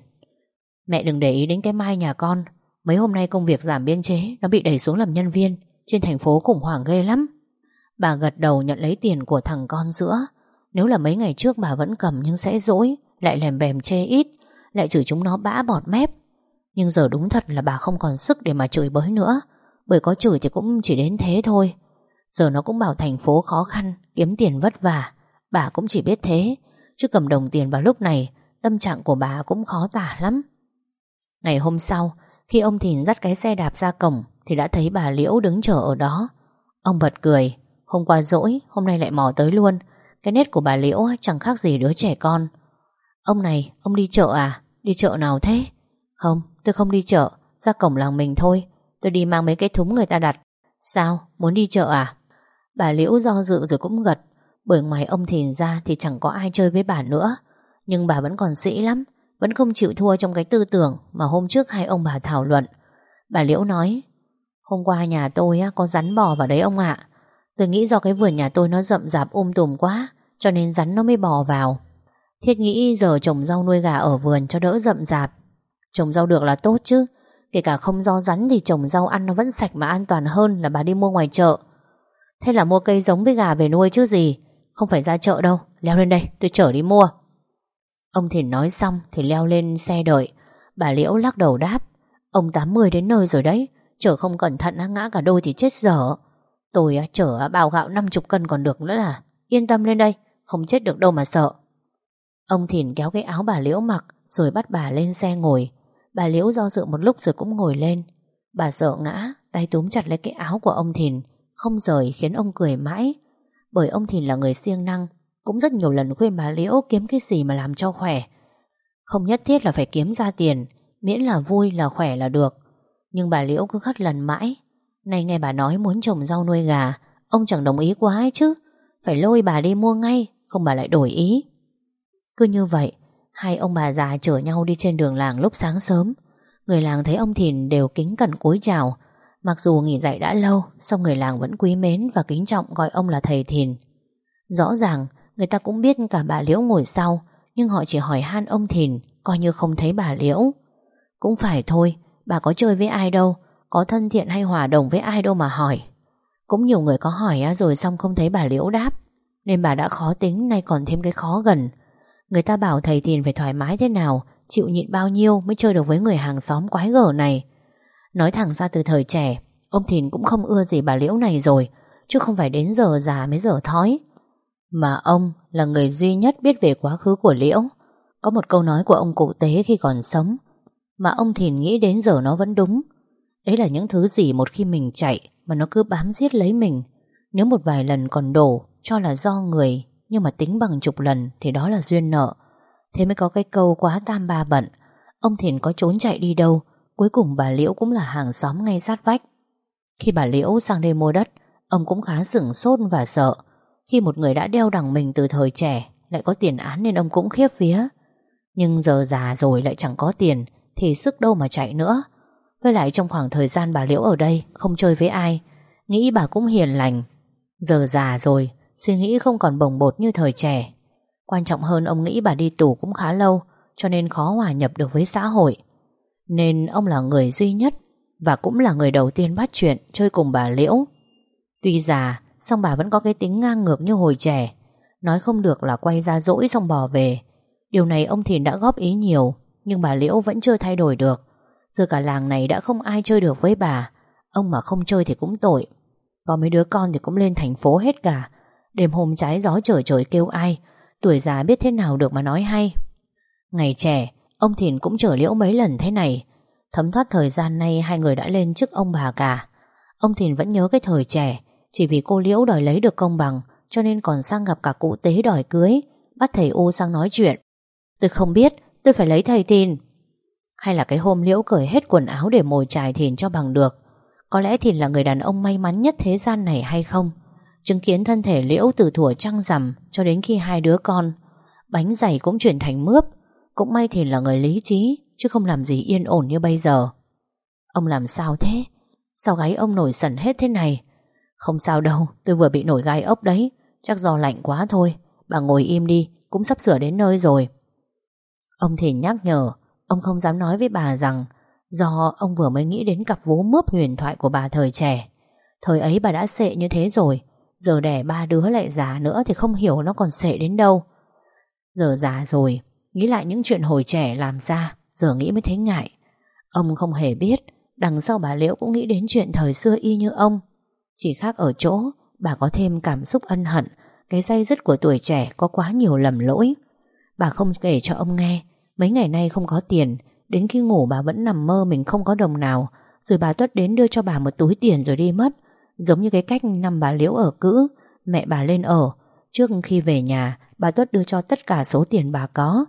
Mẹ đừng để ý đến cái Mai nhà con, mấy hôm nay công việc giảm biên chế, nó bị đẩy xuống làm nhân viên, trên thành phố khủng hoảng ghê lắm. Bà gật đầu nhận lấy tiền của thằng con giữa. Nếu là mấy ngày trước bà vẫn cầm nhưng sẽ dỗi, lại lèm bèm chê ít, lại chửi chúng nó bã bọt mép. Nhưng giờ đúng thật là bà không còn sức để mà chửi bới nữa, bởi có chửi thì cũng chỉ đến thế thôi. Giờ nó cũng bảo thành phố khó khăn, kiếm tiền vất vả, bà cũng chỉ biết thế. Chứ cầm đồng tiền vào lúc này, tâm trạng của bà cũng khó tả lắm. Ngày hôm sau, khi ông Thìn dắt cái xe đạp ra cổng thì đã thấy bà Liễu đứng chờ ở đó. Ông bật cười, hôm qua dỗi, hôm nay lại mò tới luôn. Cái nét của bà Liễu chẳng khác gì đứa trẻ con. Ông này, ông đi chợ à? Đi chợ nào thế? Không, tôi không đi chợ, ra cổng làng mình thôi. Tôi đi mang mấy cái thúng người ta đặt. Sao, muốn đi chợ à? Bà Liễu do dự rồi cũng gật, bởi ngoài ông Thìn ra thì chẳng có ai chơi với bà nữa. Nhưng bà vẫn còn sĩ lắm, vẫn không chịu thua trong cái tư tưởng mà hôm trước hai ông bà thảo luận. Bà Liễu nói: hôm qua nhà tôi á, có rắn bò vào đấy ông ạ. Tôi nghĩ do cái vườn nhà tôi nó rậm rạp um tùm quá, cho nên rắn nó mới bò vào. Thiết nghĩ giờ trồng rau nuôi gà ở vườn cho đỡ rậm rạp. Trồng rau được là tốt chứ, kể cả không do rắn thì trồng rau ăn nó vẫn sạch mà an toàn hơn là bà đi mua ngoài chợ. Thế là mua cây giống với gà về nuôi chứ gì, không phải ra chợ đâu. Leo lên đây, tôi chở đi mua. Ông Thìn nói xong thì leo lên xe đợi. Bà Liễu lắc đầu đáp: ông tám mươi đến nơi rồi đấy, chở không cẩn thận ngã cả đôi thì chết dở. Tôi chở bao gạo năm chục cân còn được nữa là. Yên tâm lên đây, không chết được đâu mà sợ. Ông Thìn kéo cái áo bà Liễu mặc rồi bắt bà lên xe ngồi. Bà Liễu do dự một lúc rồi cũng ngồi lên. Bà sợ ngã, tay túm chặt lấy cái áo của ông Thìn, không rời, khiến ông cười mãi. Bởi ông Thìn là người siêng năng, cũng rất nhiều lần khuyên bà Liễu kiếm cái gì mà làm cho khỏe. Không nhất thiết là phải kiếm ra tiền, miễn là vui là khỏe là được. Nhưng bà Liễu cứ khất lần mãi. Nay nghe bà nói muốn trồng rau nuôi gà, ông chẳng đồng ý quá ấy chứ. Phải lôi bà đi mua ngay, không bà lại đổi ý. Cứ như vậy, hai ông bà già chở nhau đi trên đường làng lúc sáng sớm. Người làng thấy ông Thìn đều kính cẩn cúi chào. Mặc dù nghỉ dạy đã lâu, song người làng vẫn quý mến và kính trọng gọi ông là thầy Thìn. Rõ ràng người ta cũng biết cả bà Liễu ngồi sau, nhưng họ chỉ hỏi han ông Thìn, coi như không thấy bà Liễu. Cũng phải thôi, bà có chơi với ai đâu, có thân thiện hay hòa đồng với ai đâu mà hỏi. Cũng nhiều người có hỏi rồi xong không thấy bà Liễu đáp, nên bà đã khó tính, nay còn thêm cái khó gần. Người ta bảo thầy Thìn phải thoải mái thế nào, chịu nhịn bao nhiêu mới chơi được với người hàng xóm quái gở này. Nói thẳng ra từ thời trẻ, ông Thìn cũng không ưa gì bà Liễu này rồi, chứ không phải đến giờ già mới dở thói. Mà ông là người duy nhất biết về quá khứ của Liễu. Có một câu nói của ông cụ Tế khi còn sống mà ông Thìn nghĩ đến giờ nó vẫn đúng. Đấy là những thứ gì một khi mình chạy mà nó cứ bám giết lấy mình. Nếu một vài lần còn đổ cho là do người, nhưng mà tính bằng chục lần thì đó là duyên nợ. Thế mới có cái câu quá tam ba bận. Ông Thìn có trốn chạy đi đâu, cuối cùng bà Liễu cũng là hàng xóm ngay sát vách. Khi bà Liễu sang đây mua đất, ông cũng khá sửng sốt và sợ. Khi một người đã đeo đằng mình từ thời trẻ lại có tiền án nên ông cũng khiếp vía. Nhưng giờ già rồi lại chẳng có tiền thì sức đâu mà chạy nữa. Với lại trong khoảng thời gian bà Liễu ở đây không chơi với ai, nghĩ bà cũng hiền lành. Giờ già rồi, suy nghĩ không còn bồng bột như thời trẻ. Quan trọng hơn ông nghĩ bà đi tù cũng khá lâu, cho nên khó hòa nhập được với xã hội. Nên ông là người duy nhất và cũng là người đầu tiên bắt chuyện chơi cùng bà Liễu. Tuy già, song bà vẫn có cái tính ngang ngược như hồi trẻ. Nói không được là quay ra dỗi xong bỏ về. Điều này ông Thìn đã góp ý nhiều, nhưng bà Liễu vẫn chưa thay đổi được. Giờ cả làng này đã không ai chơi được với bà. Ông mà không chơi thì cũng tội. Có mấy đứa con thì cũng lên thành phố hết cả. Đêm hôm trái gió trời trời kêu ai, tuổi già biết thế nào được mà nói hay. Ngày trẻ, ông Thìn cũng chở Liễu mấy lần thế này. Thấm thoát thời gian nay hai người đã lên chức ông bà cả. Ông Thìn vẫn nhớ cái thời trẻ, chỉ vì cô Liễu đòi lấy được công bằng cho nên còn sang gặp cả cụ Tế đòi cưới, bắt thầy U sang nói chuyện. Tôi không biết, tôi phải lấy thầy Thìn. Hay là cái hôm Liễu cởi hết quần áo để mồi chài Thìn cho bằng được. Có lẽ Thìn là người đàn ông may mắn nhất thế gian này hay không? Chứng kiến thân thể Liễu từ thuở trăng rằm cho đến khi hai đứa con, bánh dày cũng chuyển thành mướp. Cũng may Thìn là người lý trí, chứ không làm gì yên ổn như bây giờ. Ông làm sao thế? Sao gáy ông nổi sẩn hết thế này? Không sao đâu, tôi vừa bị nổi gai ốc đấy. Chắc do lạnh quá thôi. Bà ngồi im đi, cũng sắp sửa đến nơi rồi. Ông Thìn nhắc nhở. Ông không dám nói với bà rằng do ông vừa mới nghĩ đến cặp vú mướp huyền thoại của bà thời trẻ. Thời ấy bà đã sệ như thế rồi, giờ đẻ ba đứa lại già nữa thì không hiểu nó còn sệ đến đâu. Giờ già rồi, nghĩ lại những chuyện hồi trẻ làm ra, giờ nghĩ mới thấy ngại. Ông không hề biết đằng sau bà Liễu cũng nghĩ đến chuyện thời xưa y như ông. Chỉ khác ở chỗ bà có thêm cảm xúc ân hận. Cái day dứt của tuổi trẻ có quá nhiều lầm lỗi. Bà không kể cho ông nghe mấy ngày nay không có tiền, đến khi ngủ bà vẫn nằm mơ mình không có đồng nào, rồi bà Tuất đến đưa cho bà một túi tiền rồi đi mất. Giống như cái cách năm bà Liễu ở cữ, mẹ bà lên ở. Trước khi về nhà, bà Tuất đưa cho tất cả số tiền bà có.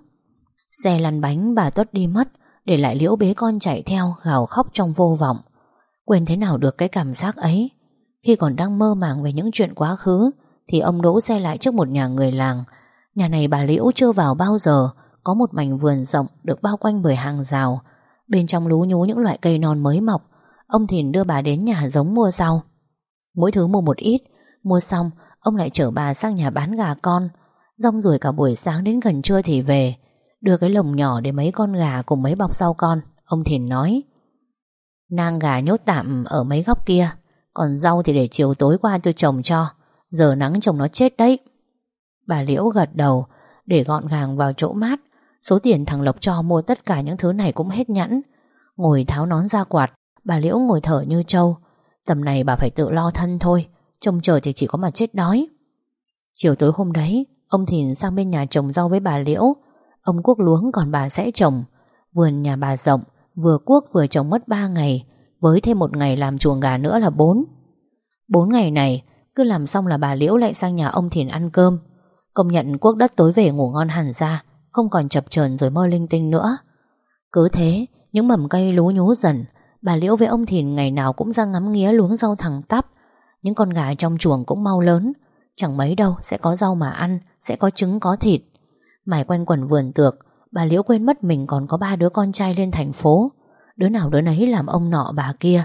Xe lăn bánh bà Tuất đi mất, để lại Liễu bế con chạy theo, gào khóc trong vô vọng. Quên thế nào được cái cảm giác ấy. Khi còn đang mơ màng về những chuyện quá khứ, thì ông đỗ xe lại trước một nhà người làng. Nhà này bà Liễu chưa vào bao giờ. Có một mảnh vườn rộng được bao quanh bởi hàng rào. Bên trong lú nhú những loại cây non mới mọc. Ông Thìn đưa bà đến nhà giống mua rau. Mỗi thứ mua một ít. Mua xong ông lại chở bà sang nhà bán gà con. Rong ruổi cả buổi sáng đến gần trưa thì về. Đưa cái lồng nhỏ để mấy con gà cùng mấy bọc rau con. Ông Thìn nói: nang gà nhốt tạm ở mấy góc kia, còn rau thì để chiều tối qua tôi trồng cho. Giờ nắng trồng nó chết đấy. Bà Liễu gật đầu, để gọn gàng vào chỗ mát. Số tiền thằng Lộc cho mua tất cả những thứ này cũng hết nhẵn. Ngồi tháo nón ra quạt, bà Liễu ngồi thở như trâu. Tầm này bà phải tự lo thân thôi, trông chờ thì chỉ có mà chết đói. Chiều tối hôm đấy, ông Thìn sang bên nhà trồng rau với bà Liễu. Ông cuốc luống còn bà sẽ trồng. Vườn nhà bà rộng, vừa cuốc vừa trồng mất ba ngày, với thêm một ngày làm chuồng gà nữa là bốn. Bốn ngày này, cứ làm xong là bà Liễu lại sang nhà ông Thìn ăn cơm. Công nhận cuốc đất tối về ngủ ngon hẳn ra, không còn chập chờn rồi mơ linh tinh nữa. Cứ thế, những mầm cây lú nhú dần. Bà Liễu với ông Thìn ngày nào cũng ra ngắm nghía luống rau thẳng tắp. Những con gà trong chuồng cũng mau lớn. Chẳng mấy đâu sẽ có rau mà ăn, sẽ có trứng có thịt. Mải quanh quần vườn tược, bà Liễu quên mất mình còn có ba đứa con trai lên thành phố. Đứa nào đứa nấy làm ông nọ bà kia.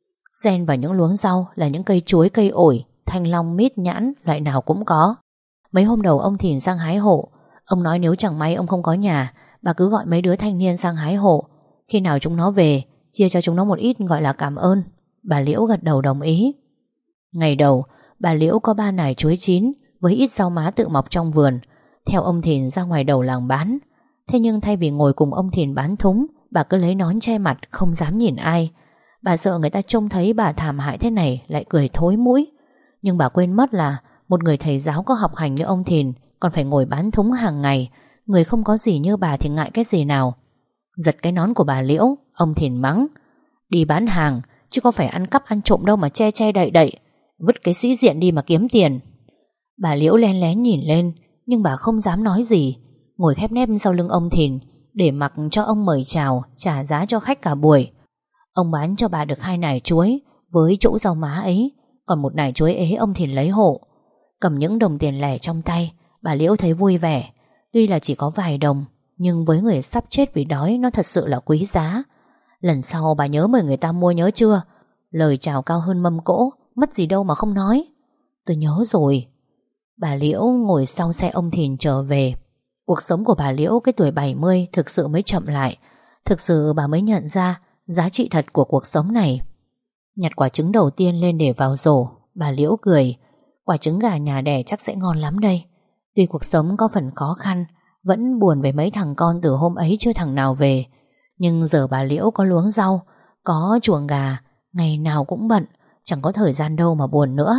Xen vào những luống rau là những cây chuối, cây ổi, thanh long, mít, nhãn, loại nào cũng có. Mấy hôm đầu ông Thìn sang hái hộ. Ông nói nếu chẳng may ông không có nhà, bà cứ gọi mấy đứa thanh niên sang hái hộ. Khi nào chúng nó về, chia cho chúng nó một ít gọi là cảm ơn. Bà Liễu gật đầu đồng ý. Ngày đầu, bà Liễu có ba nải chuối chín với ít rau má tự mọc trong vườn, theo ông Thìn ra ngoài đầu làng bán. Thế nhưng thay vì ngồi cùng ông Thìn bán thúng, bà cứ lấy nón che mặt, không dám nhìn ai. Bà sợ người ta trông thấy bà thảm hại thế này lại cười thối mũi. Nhưng bà quên mất là một người thầy giáo có học hành như ông Thìn còn phải ngồi bán thúng hàng ngày. Người không có gì như bà thì ngại cái gì nào. Giật cái nón của bà Liễu, ông Thìn mắng: đi bán hàng chứ có phải ăn cắp ăn trộm đâu mà che che đậy đậy. Vứt cái sĩ diện đi mà kiếm tiền. Bà Liễu len lén nhìn lên, nhưng bà không dám nói gì. Ngồi khép nép sau lưng ông Thìn, để mặc cho ông mời chào, trả giá cho khách cả buổi. Ông bán cho bà được hai nải chuối với chỗ rau má ấy, còn một nải chuối ế ông Thìn lấy hộ. Cầm những đồng tiền lẻ trong tay, bà Liễu thấy vui vẻ. Tuy là chỉ có vài đồng, nhưng với người sắp chết vì đói nó thật sự là quý giá. Lần sau bà nhớ mời người ta mua nhớ chưa? Lời chào cao hơn mâm cỗ, mất gì đâu mà không nói. Tôi nhớ rồi. Bà Liễu ngồi sau xe ông Thìn trở về. Cuộc sống của bà Liễu cái tuổi bảy mươi thực sự mới chậm lại. Thực sự bà mới nhận ra giá trị thật của cuộc sống này. Nhặt quả trứng đầu tiên lên để vào rổ, bà Liễu cười. Quả trứng gà nhà đẻ chắc sẽ ngon lắm đây. Tuy cuộc sống có phần khó khăn, vẫn buồn về mấy thằng con từ hôm ấy chưa thằng nào về, nhưng giờ bà Liễu có luống rau, có chuồng gà, ngày nào cũng bận, chẳng có thời gian đâu mà buồn nữa.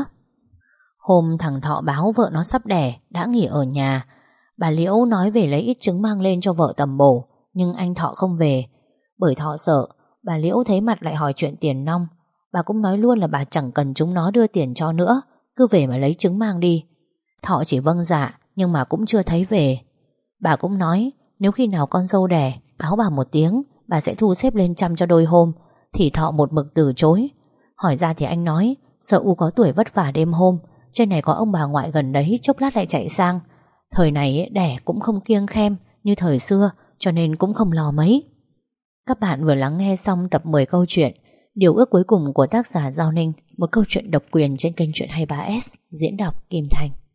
Hôm thằng Thọ báo vợ nó sắp đẻ, đã nghỉ ở nhà. Bà Liễu nói về lấy ít trứng mang lên cho vợ tầm bổ, nhưng anh Thọ không về. Bởi Thọ sợ, bà Liễu thấy mặt lại hỏi chuyện tiền nong. Bà cũng nói luôn là bà chẳng cần chúng nó đưa tiền cho nữa, cứ về mà lấy trứng mang đi. Thọ chỉ vâng dạ, nhưng mà cũng chưa thấy về. Bà cũng nói nếu khi nào con dâu đẻ, báo bà một tiếng, bà sẽ thu xếp lên chăm cho đôi hôm. Thì Thọ một mực từ chối. Hỏi ra thì anh nói sợ U có tuổi vất vả đêm hôm, trên này có ông bà ngoại gần đấy, chốc lát lại chạy sang. Thời này ấy, đẻ cũng không kiêng khem như thời xưa, cho nên cũng không lo mấy. Các bạn vừa lắng nghe xong tập mười câu chuyện Điều ước cuối cùng của tác giả Giao Ninh, một câu chuyện độc quyền trên kênh Chuyện hai mươi ba ét, diễn đọc Kim Thành.